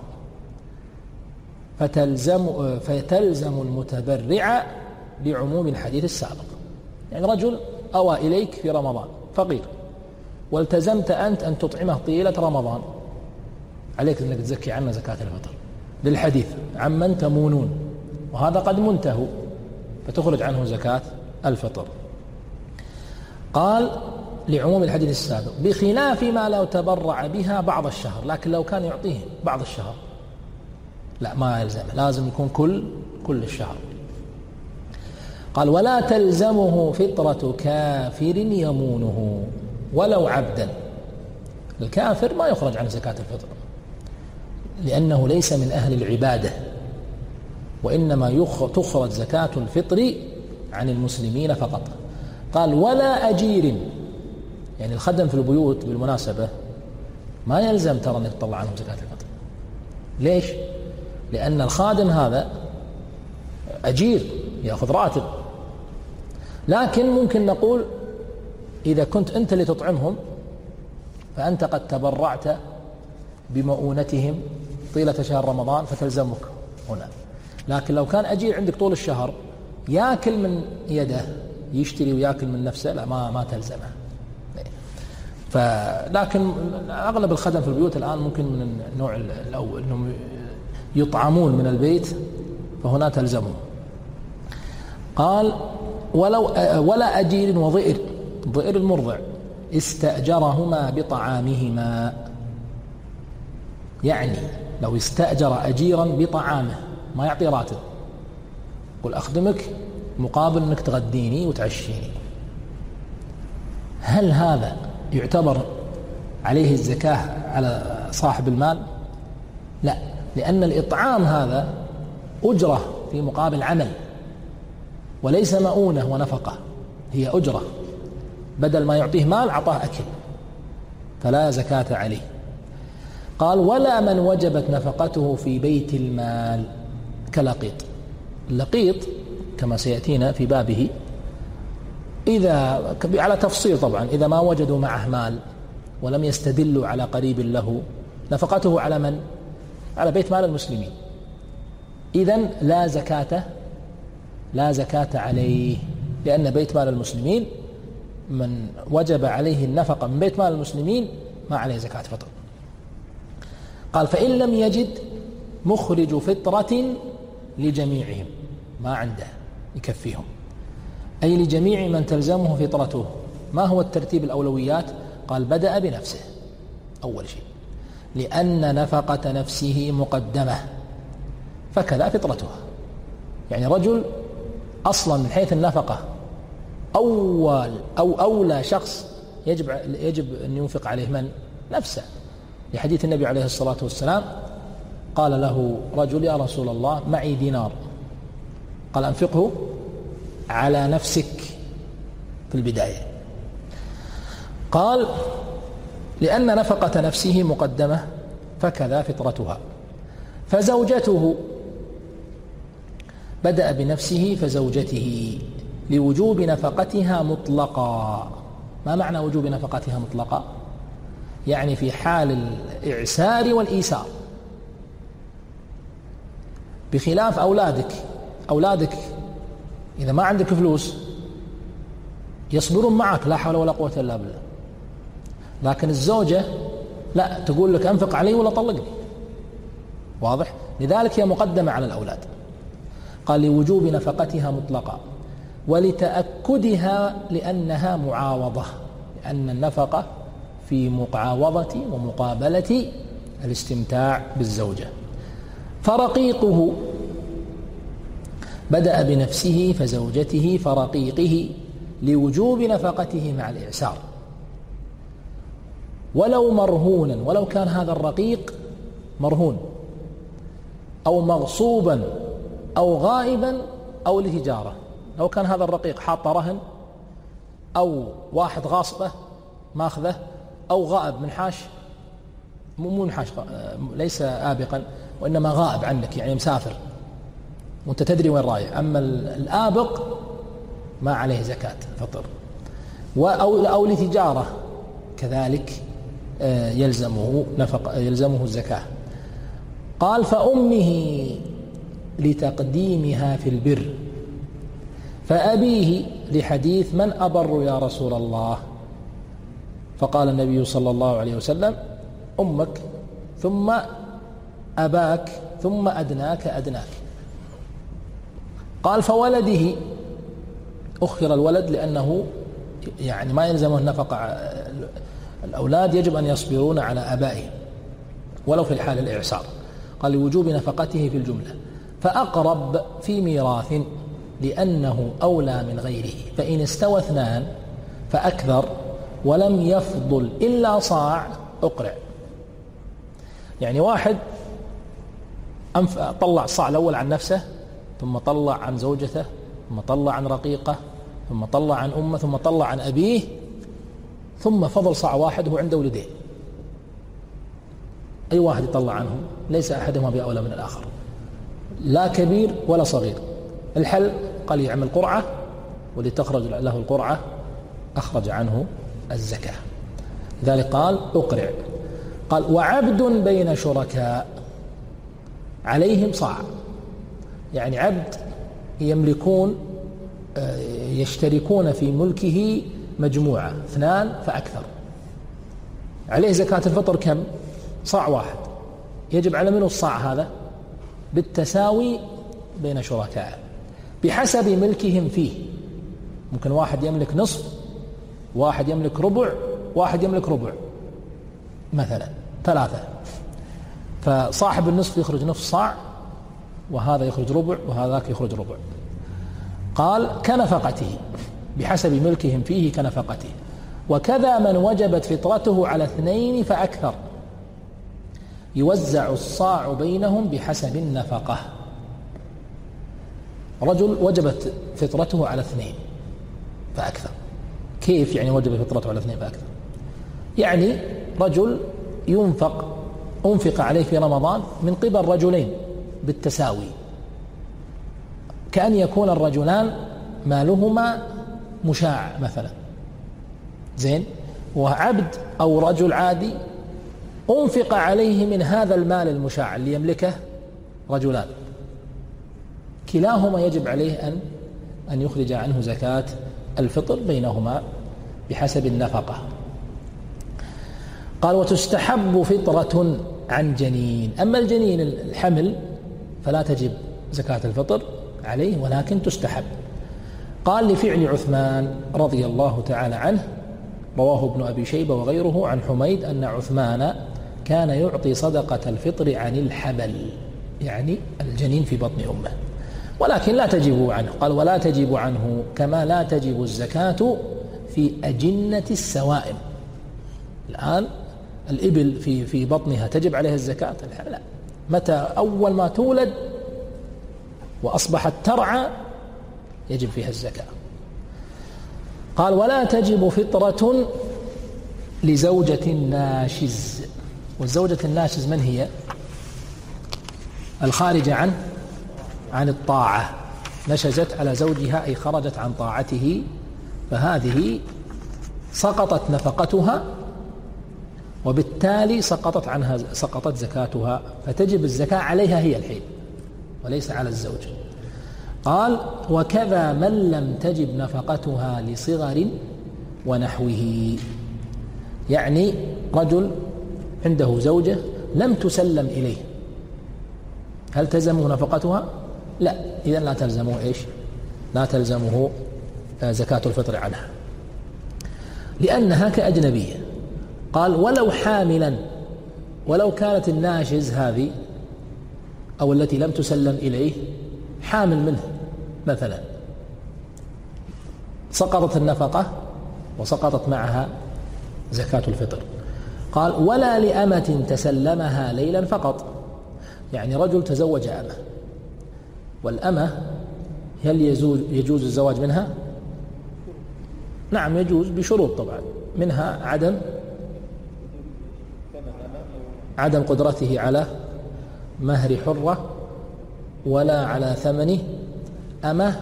فتلزم, فتلزم المتبرع لعموم الحديث السابق. يعني رجل أوى إليك في رمضان فقير والتزمت أنت أن تطعمه طيلة رمضان، عليك أنك تزكي عنه زكاة الفطر للحديث عمن تمونون، وهذا قد منتهوا فتخرج عنه زكاة الفطر. قال لعموم الحديث السابق بخلاف ما لو تبرع بها بعض الشهر، لكن لو كان يعطيه بعض الشهر لا ما يلزم، لازم يكون كل كل الشهر. قال ولا تلزمه فطرة كافر يمونه ولو عبدا، الكافر ما يخرج عن زكاة الفطر لأنه ليس من أهل العبادة، وإنما تخرج زكاة الفطر عن المسلمين فقط. قال ولا أجير، يعني الخدم في البيوت بالمناسبة ما يلزم ترى أن يطلع عنهم زكاة الفطر. ليش؟ لأن الخادم هذا أجير يأخذ راتب، لكن ممكن نقول إذا كنت أنت اللي تطعمهم فأنت قد تبرعت بمؤونتهم طيلة شهر رمضان فتلزمك هنا. لكن لو كان أجير عندك طول الشهر يأكل من يده، يشتري ويأكل من نفسه، لا ما ما تلزمه. فلكن أغلب الخدم في البيوت الآن ممكن من النوع الأول أنهم يطعمون من البيت، فهنا تلزمهم. قال ولو ولا أجير وضئر، ضئر المرضع، استأجرهما بطعامهما. يعني لو استأجر أجيرا بطعامه، ما يعطي راتب، قل أخدمك مقابل أنك تغديني وتعشيني، هل هذا يعتبر عليه الزكاة على صاحب المال؟ لا، لأن الإطعام هذا أجرة في مقابل عمل، وليس مؤونة ونفقة، هي أجرة، بدل ما يعطيه مال أعطاه أكل، فلا زكاة عليه. قال ولا من وجبت نفقته في بيت المال كلقيط. اللقيط كما سيأتينا في بابه إذا على تفصيل طبعا، إذا ما وجدوا معه مال ولم يستدلوا على قريب له، نفقته على من؟ على بيت مال المسلمين، إذن لا زكاة لا زكاة عليه، لأن بيت مال المسلمين من وجب عليه النفقة من بيت مال المسلمين ما عليه زكاة فطر. قال فإن لم يجد مخرج فطرة لجميعهم، ما عنده يكفيهم، أي لجميع من تلزمه فطرته. ما هو الترتيب الأولويات؟ قال بدأ بنفسه أول شيء، لأن نفقة نفسه مقدمة، فكذا فطرتها. يعني رجل أصلا من حيث النفقة أول أو أولى شخص يجب يجب أن ينفق عليه من؟ نفسه، لحديث النبي عليه الصلاة والسلام قال له رجل يا رسول الله معي دينار، قال أنفقه على نفسك في البداية. قال لأن نفقة نفسه مقدمة فكذا فطرتها. فزوجته بدأ بنفسه فزوجته لوجوب نفقتها مطلقا. ما معنى وجوب نفقتها مطلقا؟ يعني في حال الإعسار والإيسار، بخلاف أولادك. أولادك إذا ما عندك فلوس يصبرون معك لا حول ولا قوة إلا بالله، لكن الزوجة لا، تقول لك أنفق علي ولا طلقني. واضح؟ لذلك هي مقدمة على الأولاد. قال لوجوب نفقتها مطلقا ولتأكدها لأنها معاوضة، لأن النفقة في معاوضة ومقابلة الاستمتاع بالزوجة. فرقيقه بدأ بنفسه فزوجته فرقيقه لوجوب نفقته مع الإعسار، ولو مرهونا، ولو كان هذا الرقيق مرهون أو مغصوبا أو غائبا أو لتجارة. لو كان هذا الرقيق حاط رهن أو واحد غاصبه ماخذه أو غائب منحاش، مو منحاش، ليس آبقا وإنما غائب عنك يعني مسافر وانت تدري وين رايح. أما الآبق ما عليه زكاة فطر. أو أو لتجارة كذلك يلزمه نفق يلزمه الزكاة. قال فأمه لتقديمها في البر، فأبيه لحديث من أبر يا رسول الله؟ فقال النبي صلى الله عليه وسلم أمك ثم أباك ثم أدناك أدناك. قال فولده، أخر الولد لأنه يعني ما يلزمه النفقة. الأولاد يجب أن يصبرون على أبائهم ولو في الحال الإعسار. قال لوجوب نفقته في الجملة. فأقرب في ميراث لأنه أولى من غيره، فإن استوى اثنان فأكثر ولم يفضل إلا صاع أقرع. يعني واحد طلع الصاع الأول عن نفسه، ثم طلع عن زوجته، ثم طلع عن رقيقه، ثم طلع عن أمه، ثم طلع عن أبيه، ثم فضل صاع واحد هو عنده ولدين. أي واحد يطلع عنهم ليس أحدهما بأولى من الآخر، لا كبير ولا صغير. الحل قال يعمل قرعة، ولتخرج له القرعة أخرج عنه الزكاة. لذلك قال أقرع. قال وعبد بين شركاء عليهم صاع، يعني عبد يملكون يشتركون في ملكه مجموعة اثنان فأكثر، عليه زكاة الفطر كم؟ صاع واحد. يجب على منه الصاع هذا؟ بالتساوي بين شركاء بحسب ملكهم فيه. ممكن واحد يملك نصف، واحد يملك ربع، واحد يملك ربع مثلا ثلاثة، فصاحب النصف يخرج نصف صاع، وهذا يخرج ربع، وهذاك يخرج ربع. قال كنفقته بحسب ملكهم فيه كنفقته. وكذا من وجبت فطرته على اثنين فأكثر يوزع الصاع بينهم بحسب النفقة. رجل وجبت فطرته على اثنين فأكثر. كيف يعني وجبت فطرته على اثنين فأكثر؟ يعني رجل ينفق أنفق عليه في رمضان من قبل رجلين بالتساوي، كأن يكون الرجلان مالهما مشاع مثلا، زين، وعبد أو رجل عادي أنفق عليه من هذا المال المشاع اللي يملكه رجلان، كلاهما يجب عليه أن أن يخرج عنه زكاة الفطر بينهما بحسب النفقة. قال وتستحب فطرة عن جنين. أما الجنين الحمل فلا تجب زكاة الفطر عليه، ولكن تستحب. قال لفعل عثمان رضي الله تعالى عنه، رواه ابن أبي شيبة وغيره عن حميد أن عثمان كان يعطي صدقة الفطر عن الحبل، يعني الجنين في بطن أمه، ولكن لا تجب عنه. قال ولا تجب عنه كما لا تجب الزكاة في أجنة السوائم. الآن الإبل في في بطنها تجب عليها الزكاة؟ لا، متى أول ما تولد وأصبحت ترعى يجب فيها الزكاة. قال ولا تجب فطرة لزوجة ناشز. والزوجة الناشز من هي؟ الخارجة عن عن الطاعة، نشزت على زوجها أي خرجت عن طاعته، فهذه سقطت نفقتها وبالتالي سقطت عنها سقطت زكاتها، فتجب الزكاة عليها هي الحين وليس على الزوج. قال وكذا من لم تجب نفقتها لصغر ونحوه، يعني رجل عنده زوجة لم تسلم إليه، هل تلزمه نفقتها؟ لا، إذن لا تلزمه إيش؟ لا تلزمه زكاة الفطر عنها لأنها كأجنبية. قال ولو حاملا، ولو كانت الناشز هذه أو التي لم تسلم إليه حامل منه مثلا، سقطت النفقة وسقطت معها زكاة الفطر. قال ولا لأمة تسلمها ليلا فقط، يعني رجل تزوج أمة، والأمة هل يجوز, يجوز الزواج منها؟ نعم يجوز بشروط طبعا، منها عدم عدم قدرته على مهر حرة ولا على ثمنه أمة،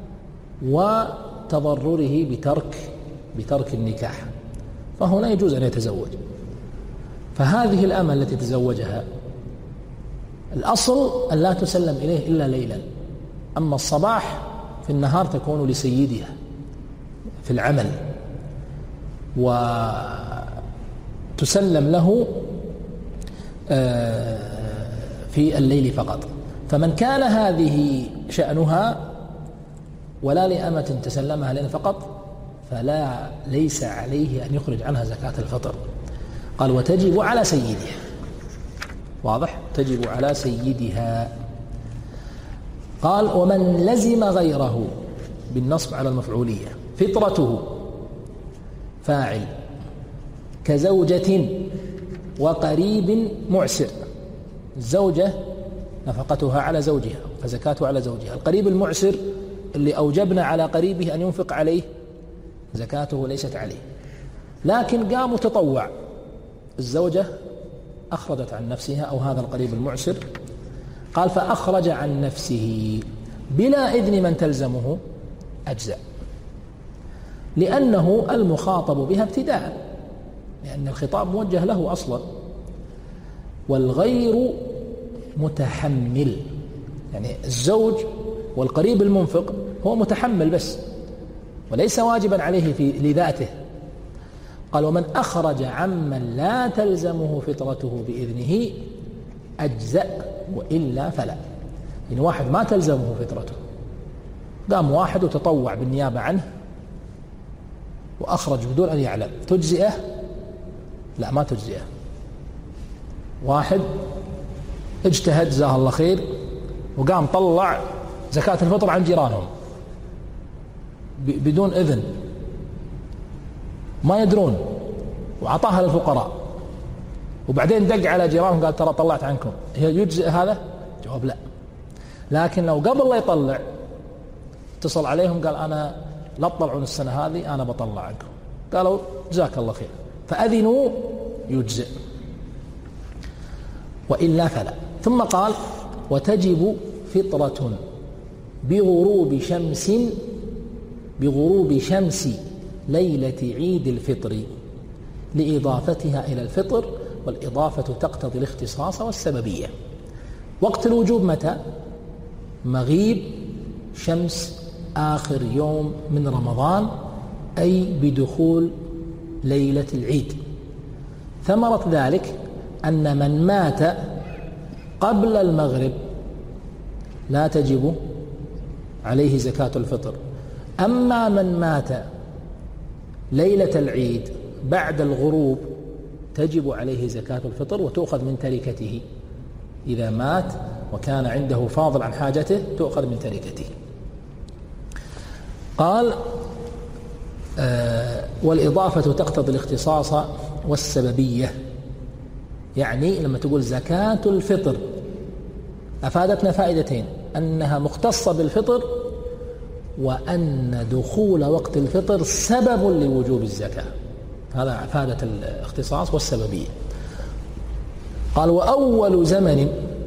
وتضرره بترك بترك النكاح، فهنا يجوز أن يتزوج. فهذه الأمة التي تزوجها الأصل أن لا تسلم إليه إلا ليلا، أما الصباح في النهار تكون لسيدها في العمل وتسلم له في الليل فقط. فمن كان هذه شأنها ولا لأمة تسلمها ليلا فقط فلا ليس عليه أن يخرج عنها زكاة الفطر. قال وتجب على سيدها، واضح، تجب على سيدها. قال ومن لزم غيره بالنصب على المفعولية فطرته فاعل كزوجة وقريب معسر. الزوجة نفقتها على زوجها فزكاته على زوجها، القريب المعسر اللي أوجبنا على قريبه أن ينفق عليه زكاته ليست عليه، لكن قام تطوع، الزوجة أخرجت عن نفسها أو هذا القريب المعسر، قال فأخرج عن نفسه بلا إذن من تلزمه أجزاء، لأنه المخاطب بها ابتداء، لأن الخطاب موجه له أصلا، والغير متحمل، يعني الزوج والقريب المنفق هو متحمل بس وليس واجبا عليه في لذاته. قال: ومن أخرج عمن لا تلزمه فطرته بإذنه أجزأ وإلا فلا. يعني واحد ما تلزمه فطرته، قام واحد وتطوع بالنيابة عنه وأخرج بدون أن يعلم، تجزئه؟ لا، ما تجزئه. واحد اجتهد جزاه الله خير وقام طلع زكاة الفطر عن جيرانهم بدون إذن، ما يدرون، وعطاها للفقراء، وبعدين دق على جيرانهم قال: ترى طلعت عنكم، هي يجزئ هذا؟ جواب لا. لكن لو قبل لا يطلع اتصل عليهم قال: أنا لا تطلعون السنة هذه، أنا بطلع عنكم، قالوا: جزاك الله خير، فأذنوا، يجزئ، وإلا فلا. ثم قال: وتجب فطرة بغروب شمس بغروب شمس ليلة عيد الفطر لإضافتها إلى الفطر، والإضافة تقتضي الاختصاص والسببية. وقت الوجوب متى؟ مغيب شمس آخر يوم من رمضان، أي بدخول ليلة العيد. ثمرة ذلك أن من مات قبل المغرب لا تجب عليه زكاة الفطر، أما من مات ليلة العيد بعد الغروب تجب عليه زكاة الفطر وتؤخذ من تركته. إذا مات وكان عنده فاضل عن حاجته تؤخذ من تركته. قال: آه والإضافة تقتضي الاختصاص والسببية. يعني لما تقول زكاة الفطر أفادتنا فائدتين: أنها مختصة بالفطر، وأن دخول وقت الفطر سبب لوجوب الزكاة. هذا أفادة الاختصاص والسببية. قال: وأول زمن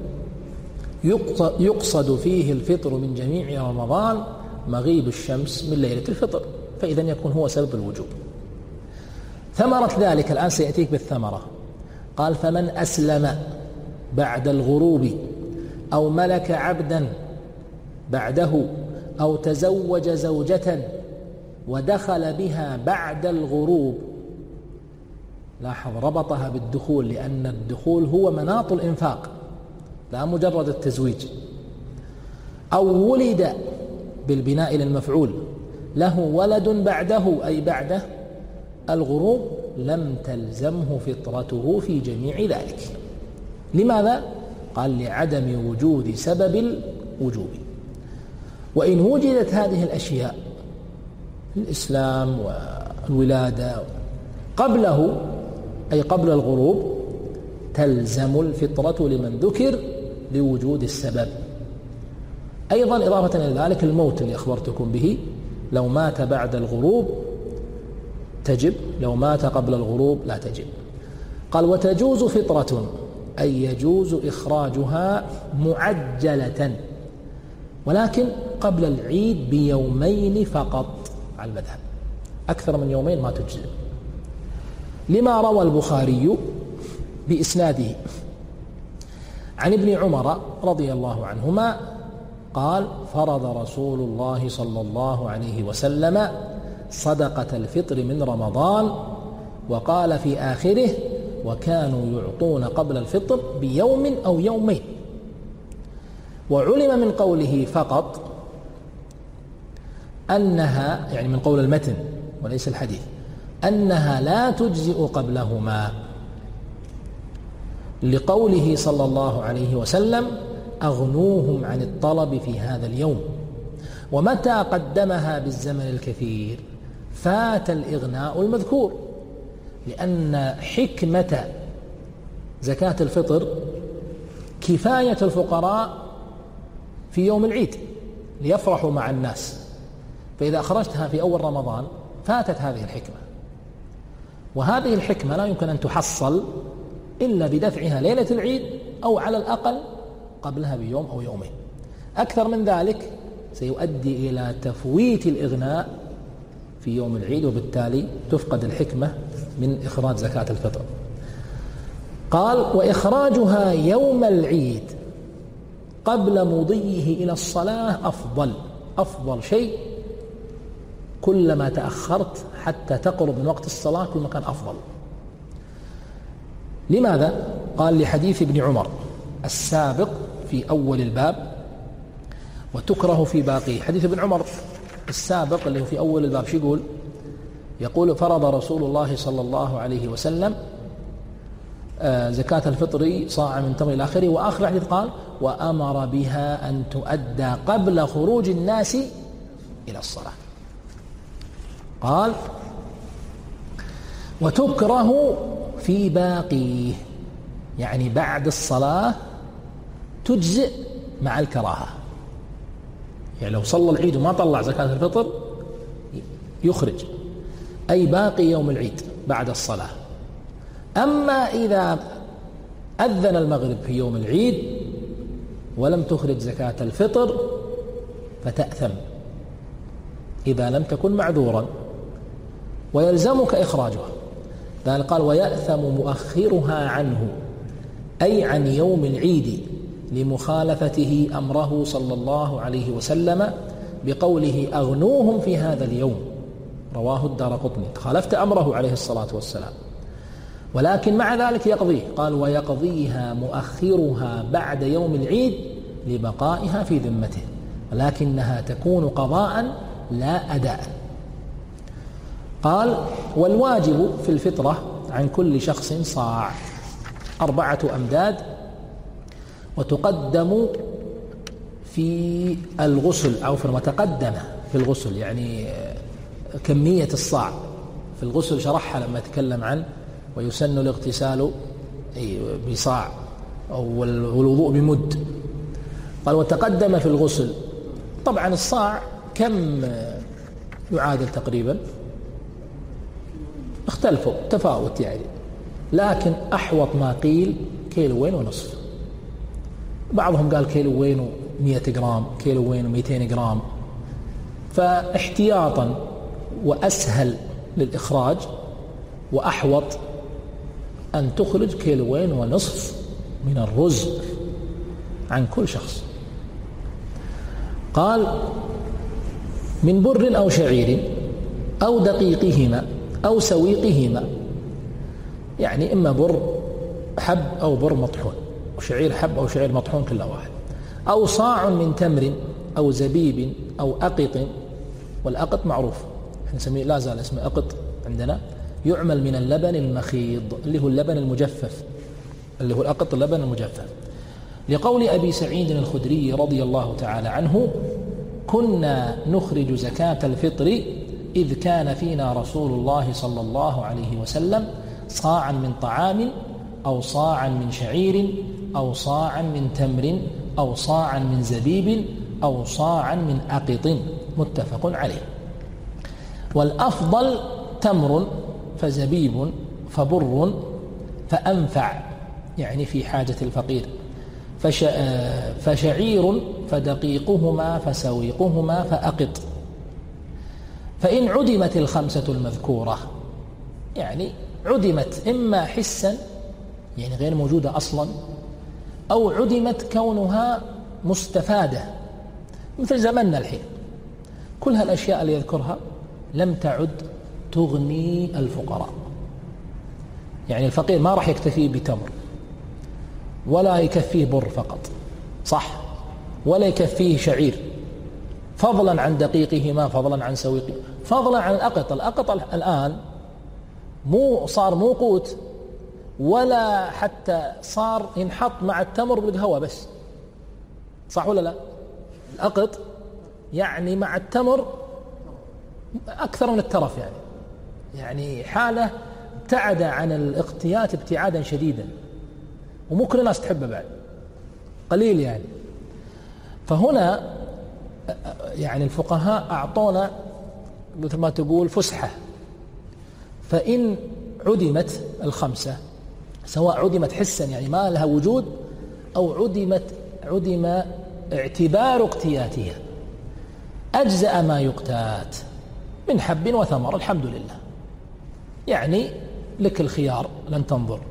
يقصد فيه الفطر من جميع رمضان مغيب الشمس من ليلة الفطر، فإذا يكون هو سبب الوجوب. ثمرة ذلك الآن سيأتيك بالثمرة. قال: فمن أسلم بعد الغروب أو ملك عبدا بعده أو تزوج زوجة ودخل بها بعد الغروب، لاحظ ربطها بالدخول، لأن الدخول هو مناط الإنفاق لا مجرد التزويج. أو ولد بالبناء للمفعول له ولد بعده أي بعد الغروب، لم تلزمه فطرته في جميع ذلك. لماذا؟ قال: لعدم وجود سبب الوجوب. وإن وجدت هذه الأشياء الإسلام والولادة قبله أي قبل الغروب تلزم الفطرة لمن ذكر لوجود السبب. أيضا إضافة إلى ذلك الموت اللي أخبرتكم به، لو مات بعد الغروب تجب، لو مات قبل الغروب لا تجب. قال: وتجوز فطرة أي يجوز إخراجها معجلة، ولكن قبل العيد بيومين فقط على المذهب، أكثر من يومين ما تجزئ. لما روى البخاري بإسناده عن ابن عمر رضي الله عنهما قال: فرض رسول الله صلى الله عليه وسلم صدقة الفطر من رمضان، وقال في آخره: وكانوا يعطون قبل الفطر بيوم أو يومين. وعلم من قوله فقط أنها، يعني من قول المتن وليس الحديث، أنها لا تجزئ قبلهما، لقوله صلى الله عليه وسلم: أغنوهم عن الطلب في هذا اليوم. ومتى قدمها بالزمن الكثير فات الإغناء المذكور، لأن حكمة زكاة الفطر كفاية الفقراء في يوم العيد ليفرحوا مع الناس، فإذا أخرجتها في أول رمضان فاتت هذه الحكمة. وهذه الحكمة لا يمكن أن تحصل إلا بدفعها ليلة العيد، أو على الأقل قبلها بيوم أو يومين. أكثر من ذلك سيؤدي إلى تفويت الإغناء في يوم العيد، وبالتالي تفقد الحكمة من إخراج زكاة الفطر. قال وإخراجها يوم العيد قبل مضيه إلى الصلاة أفضل. أفضل شيء كلما تأخرت حتى تقرب من وقت الصلاة كل ما كان أفضل. لماذا؟ قال لحديث ابن عمر السابق في أول الباب وتكره في باقيه. حديث ابن عمر السابق اللي هو في أول الباب شو يقول؟ يقول فرض رسول الله صلى الله عليه وسلم آه زكاة الفطر صاع من تمر إلى آخره. وآخر حديث قال وأمر بها أن تؤدى قبل خروج الناس إلى الصلاة. قال وتكره في باقيه، يعني بعد الصلاة تجزئ مع الكراهة. يعني لو صلى العيد وما طلع زكاة الفطر يخرج، أي باقي يوم العيد بعد الصلاة. أما إذا أذن المغرب في يوم العيد ولم تخرج زكاة الفطر فتأثم إذا لم تكن معذورا ويلزمك إخراجها. ذلك قال ويأثم مؤخرها عنه، أي عن يوم العيد، لمخالفته أمره صلى الله عليه وسلم بقوله أغنوهم في هذا اليوم، رواه الدارقطني. خالفت أمره عليه الصلاة والسلام، ولكن مع ذلك يقضيه. قال ويقضيها مؤخرها بعد يوم العيد لبقائها في ذمته، ولكنها تكون قضاء لا أداء. قال والواجب في الفطرة عن كل شخص صاع أربعة أمداد، وتقدم في الغسل أو في ما تقدم في الغسل، يعني كمية الصاع في الغسل شرحها لما تكلم عن ويسن الاغتسال بصاع أو الوضوء بمد. قال وتقدم في الغسل. طبعا الصاع كم يعادل تقريبا؟ اختلفوا تفاوت يعني، لكن أحوط ما قيل كيلوين ونصف. بعضهم قال كيلوين ومئة جرام، كيلوين ومئتين جرام. فاحتياطا وأسهل للإخراج وأحوط أن تخرج كيلوين ونصف من الرز عن كل شخص. قال من بر أو شعير أو دقيقهما أو سويقهما، يعني إما بر حب أو بر مطحون، وشعير حب أو شعير مطحون كل واحد، أو صاع من تمر أو زبيب أو أقط. والأقط معروف نسميه لا زال اسمه أقط عندنا، يعمل من اللبن المخيض اللي هو اللبن المجفف، اللي هو الأقط اللبن المجفف. لقول أبي سعيد الخدري رضي الله تعالى عنه كنا نخرج زكاة الفطر إذ كان فينا رسول الله صلى الله عليه وسلم صاعا من طعام أو صاعا من شعير أو صاعا من تمر أو صاعا من زبيب أو صاعا من أقط، متفق عليه. والأفضل تمر فزبيب فبر فأنفع، يعني في حاجة الفقير، فشعير فدقيقهما فسويقهما فأقط. فإن عدمت الخمسة المذكورة، يعني عدمت إما حسا يعني غير موجودة أصلا، أو عدمت كونها مستفادة مثل زمننا الحين، كل هالأشياء اللي يذكرها لم تعد تغني الفقراء. يعني الفقير ما راح يكتفي بتمر ولا يكفيه بر فقط، صح، ولا يكفيه شعير، فضلا عن دقيقهما، فضلا عن سويقه، فضلا عن الأقط. الأقط الآن مو صار مو قوت، ولا حتى صار ينحط مع التمر بالقهوة بس، صح ولا لا؟ الأقط يعني مع التمر أكثر من الترف، يعني يعني حالة ابتعد عن الاقتيات ابتعادا شديدا، ومو كل الناس تحبه بعد، قليل يعني. فهنا يعني الفقهاء أعطونا مثل ما تقول فسحة. فإن عدمت الخمسة، سواء عدمت حسا يعني ما لها وجود، أو عدمت عدم اعتبار اقتياتها، أجزأ ما يقتات من حب وثمر، الحمد لله، يعني لك الخيار لن تنظر.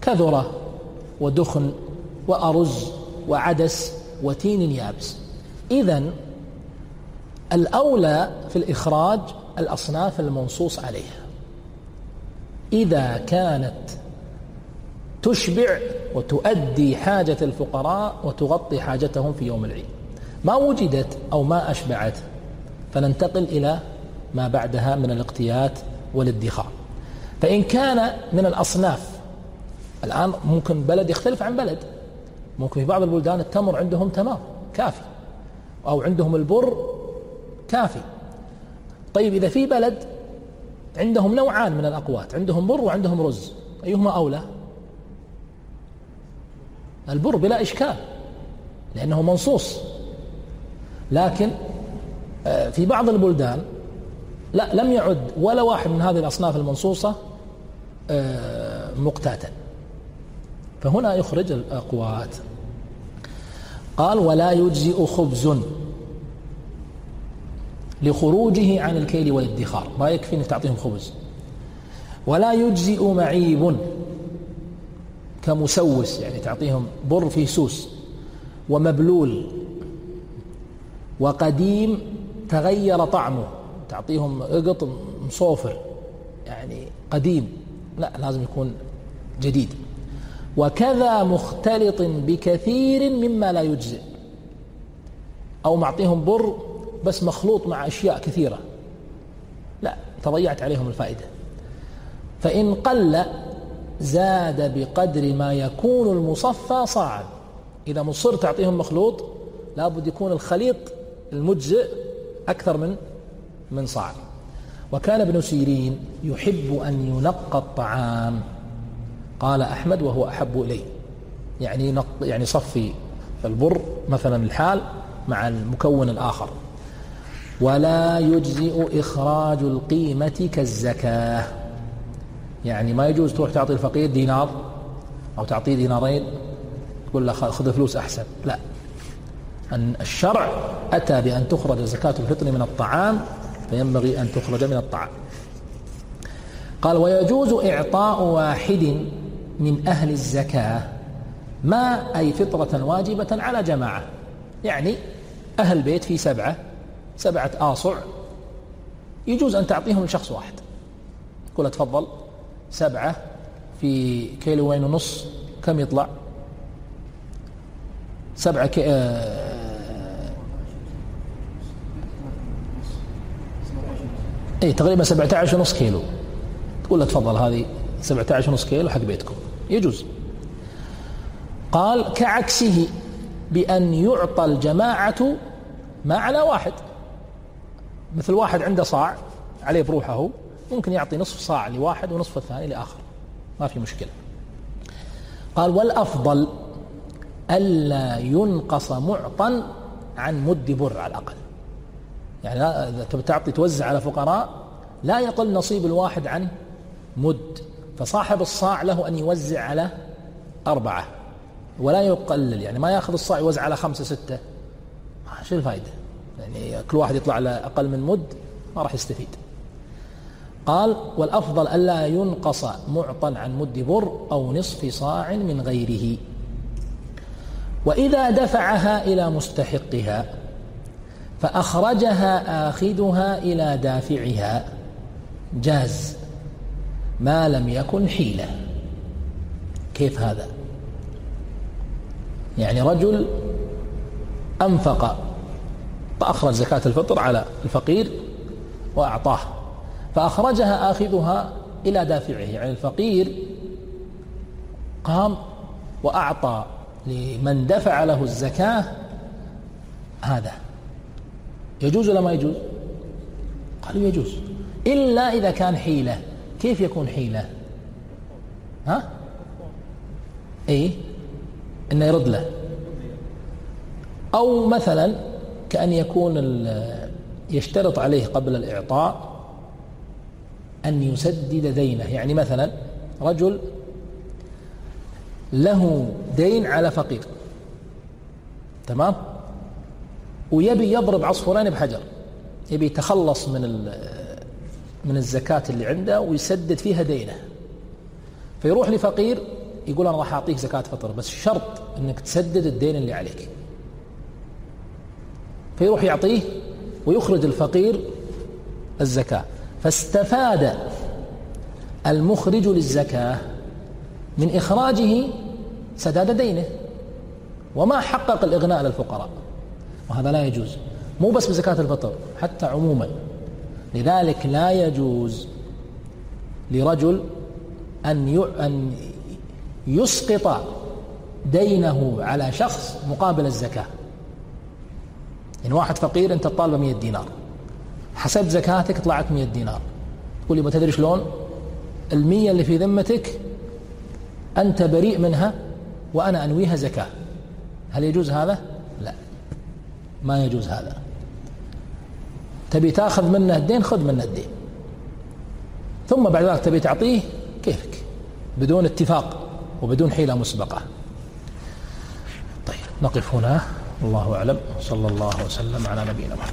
كذرة ودخن وأرز وعدس وتين يابس. إذن الأولى في الإخراج الأصناف المنصوص عليها إذا كانت تشبع وتؤدي حاجة الفقراء وتغطي حاجتهم في يوم العيد. ما وجدت أو ما أشبعت فننتقل إلى ما بعدها من الاقتيات والادخار. فإن كان من الأصناف، الآن ممكن بلد يختلف عن بلد، ممكن في بعض البلدان التمر عندهم تمام كافي، أو عندهم البر كافي. طيب إذا في بلد عندهم نوعان من الأقوات، عندهم بر وعندهم رز، أيهما أولى؟ البر بلا إشكال لأنه منصوص. لكن في بعض البلدان لا، لم يعد ولا واحد من هذه الأصناف المنصوصة مقتاتا، فهنا يخرج الأقوات. قال ولا يجزئ خبز لخروجه عن الكيل والادخار، ما يكفي أن تعطيهم خبز. ولا يجزئ معيب كمسوس، يعني تعطيهم بر فيه سوس، ومبلول، وقديم تغير طعمه، تعطيهم اقط مصوفر يعني قديم، لا لازم يكون جديد. وكذا مختلط بكثير مما لا يجزئ، أو معطيهم بر بس مخلوط مع أشياء كثيرة، لا تضيعت عليهم الفائدة. فإن قل زاد بقدر ما يكون المصفى صاعا. إذا مصر تعطيهم مخلوط لابد يكون الخليط المجزئ أكثر من من صاع. وكان ابن سيرين يحب أن ينقى الطعام، قال أحمد وهو أحب إليه، يعني نق يعني صفي البر مثلا الحال مع المكون الآخر. ولا يجزئ إخراج القيمة كالزكاة، يعني ما يجوز تروح تعطي الفقير دينار أو تعطيه دينارين تقول له خذ فلوس أحسن، لا، أن الشرع أتى بأن تخرج زكاة الفطر من الطعام، فينبغي أن تخرج من الطعام. قال ويجوز إعطاء واحد من أهل الزكاة ما أي فطرة واجبة على جماعة، يعني أهل بيت في سبعة سبعة آصع، يجوز أن تعطيهم لشخص واحد، تقول تفضل سبعة في كيلوين ونص كم يطلع؟ سبعة كي... آه... اي تقريبا سبعة عشر ونص كيلو، تقول له تفضل هذه سبعة عشر ونص كيلو حق بيتكم، يجوز. قال كعكسه بأن يعطى الجماعة ما على واحد، مثل واحد عنده صاع عليه بروحه، ممكن يعطي نصف صاع لواحد ونصف الثاني لآخر، ما في مشكلة. قال والأفضل ألا ينقص معطا عن مد بر على الأقل، يعني إذا تبي تعطي توزع على فقراء لا يقل نصيب الواحد عن مد، فصاحب الصاع له أن يوزع على أربعة ولا يقلل، يعني ما يأخذ الصاع يوزع على خمسة ستة، شو الفائدة؟ يعني كل واحد يطلع على أقل من مد ما راح يستفيد. قال والأفضل ألا ينقص معطا عن مد بر أو نصف صاع من غيره. وإذا دفعها إلى مستحقها فأخرجها آخذها إلى دافعها جاز ما لم يكن حيلة. كيف هذا؟ يعني رجل أنفق فأخرج زكاة الفطر على الفقير وأعطاه، فأخرجها آخذها إلى دافعه، يعني الفقير قام وأعطى لمن دفع له الزكاة، هذا يجوز ولا ما يجوز؟ قالوا يجوز إلا إذا كان حيلة. كيف يكون حيلة؟ ها؟ إيه؟ إنه يرد له، أو مثلا كأن يكون يشترط عليه قبل الإعطاء أن يسدد دينه، يعني مثلا رجل له دين على فقير، تمام، ويبي يضرب عصفورين بحجر، يبي يتخلص من من الزكاة اللي عنده ويسدد فيها دينه، فيروح لفقير يقول أنا راح أعطيك زكاة فطر بس شرط أنك تسدد الدين اللي عليك، فيروح يعطيه ويخرج الفقير الزكاة. فاستفاد المخرج للزكاة من إخراجه سداد دينه وما حقق الإغناء للفقراء، وهذا لا يجوز، مو بس بزكاة الفطر حتى عموما. لذلك لا يجوز لرجل أن أن يسقط دينه على شخص مقابل الزكاة. إن واحد فقير أنت تطالب مئة دينار، حسب زكاتك طلعت مئة دينار، تقول لي ما تدري شلون؟ المية اللي في ذمتك أنت بريء منها وأنا أنويها زكاة. هل يجوز هذا؟ لا، ما يجوز هذا. تبي تأخذ منه الدين خذ منه الدين، ثم بعد ذلك تبي تعطيه كيفك بدون اتفاق وبدون حيلة مسبقة. طيب نقف هنا، الله أعلم، صلى الله وسلم على نبينا محمد.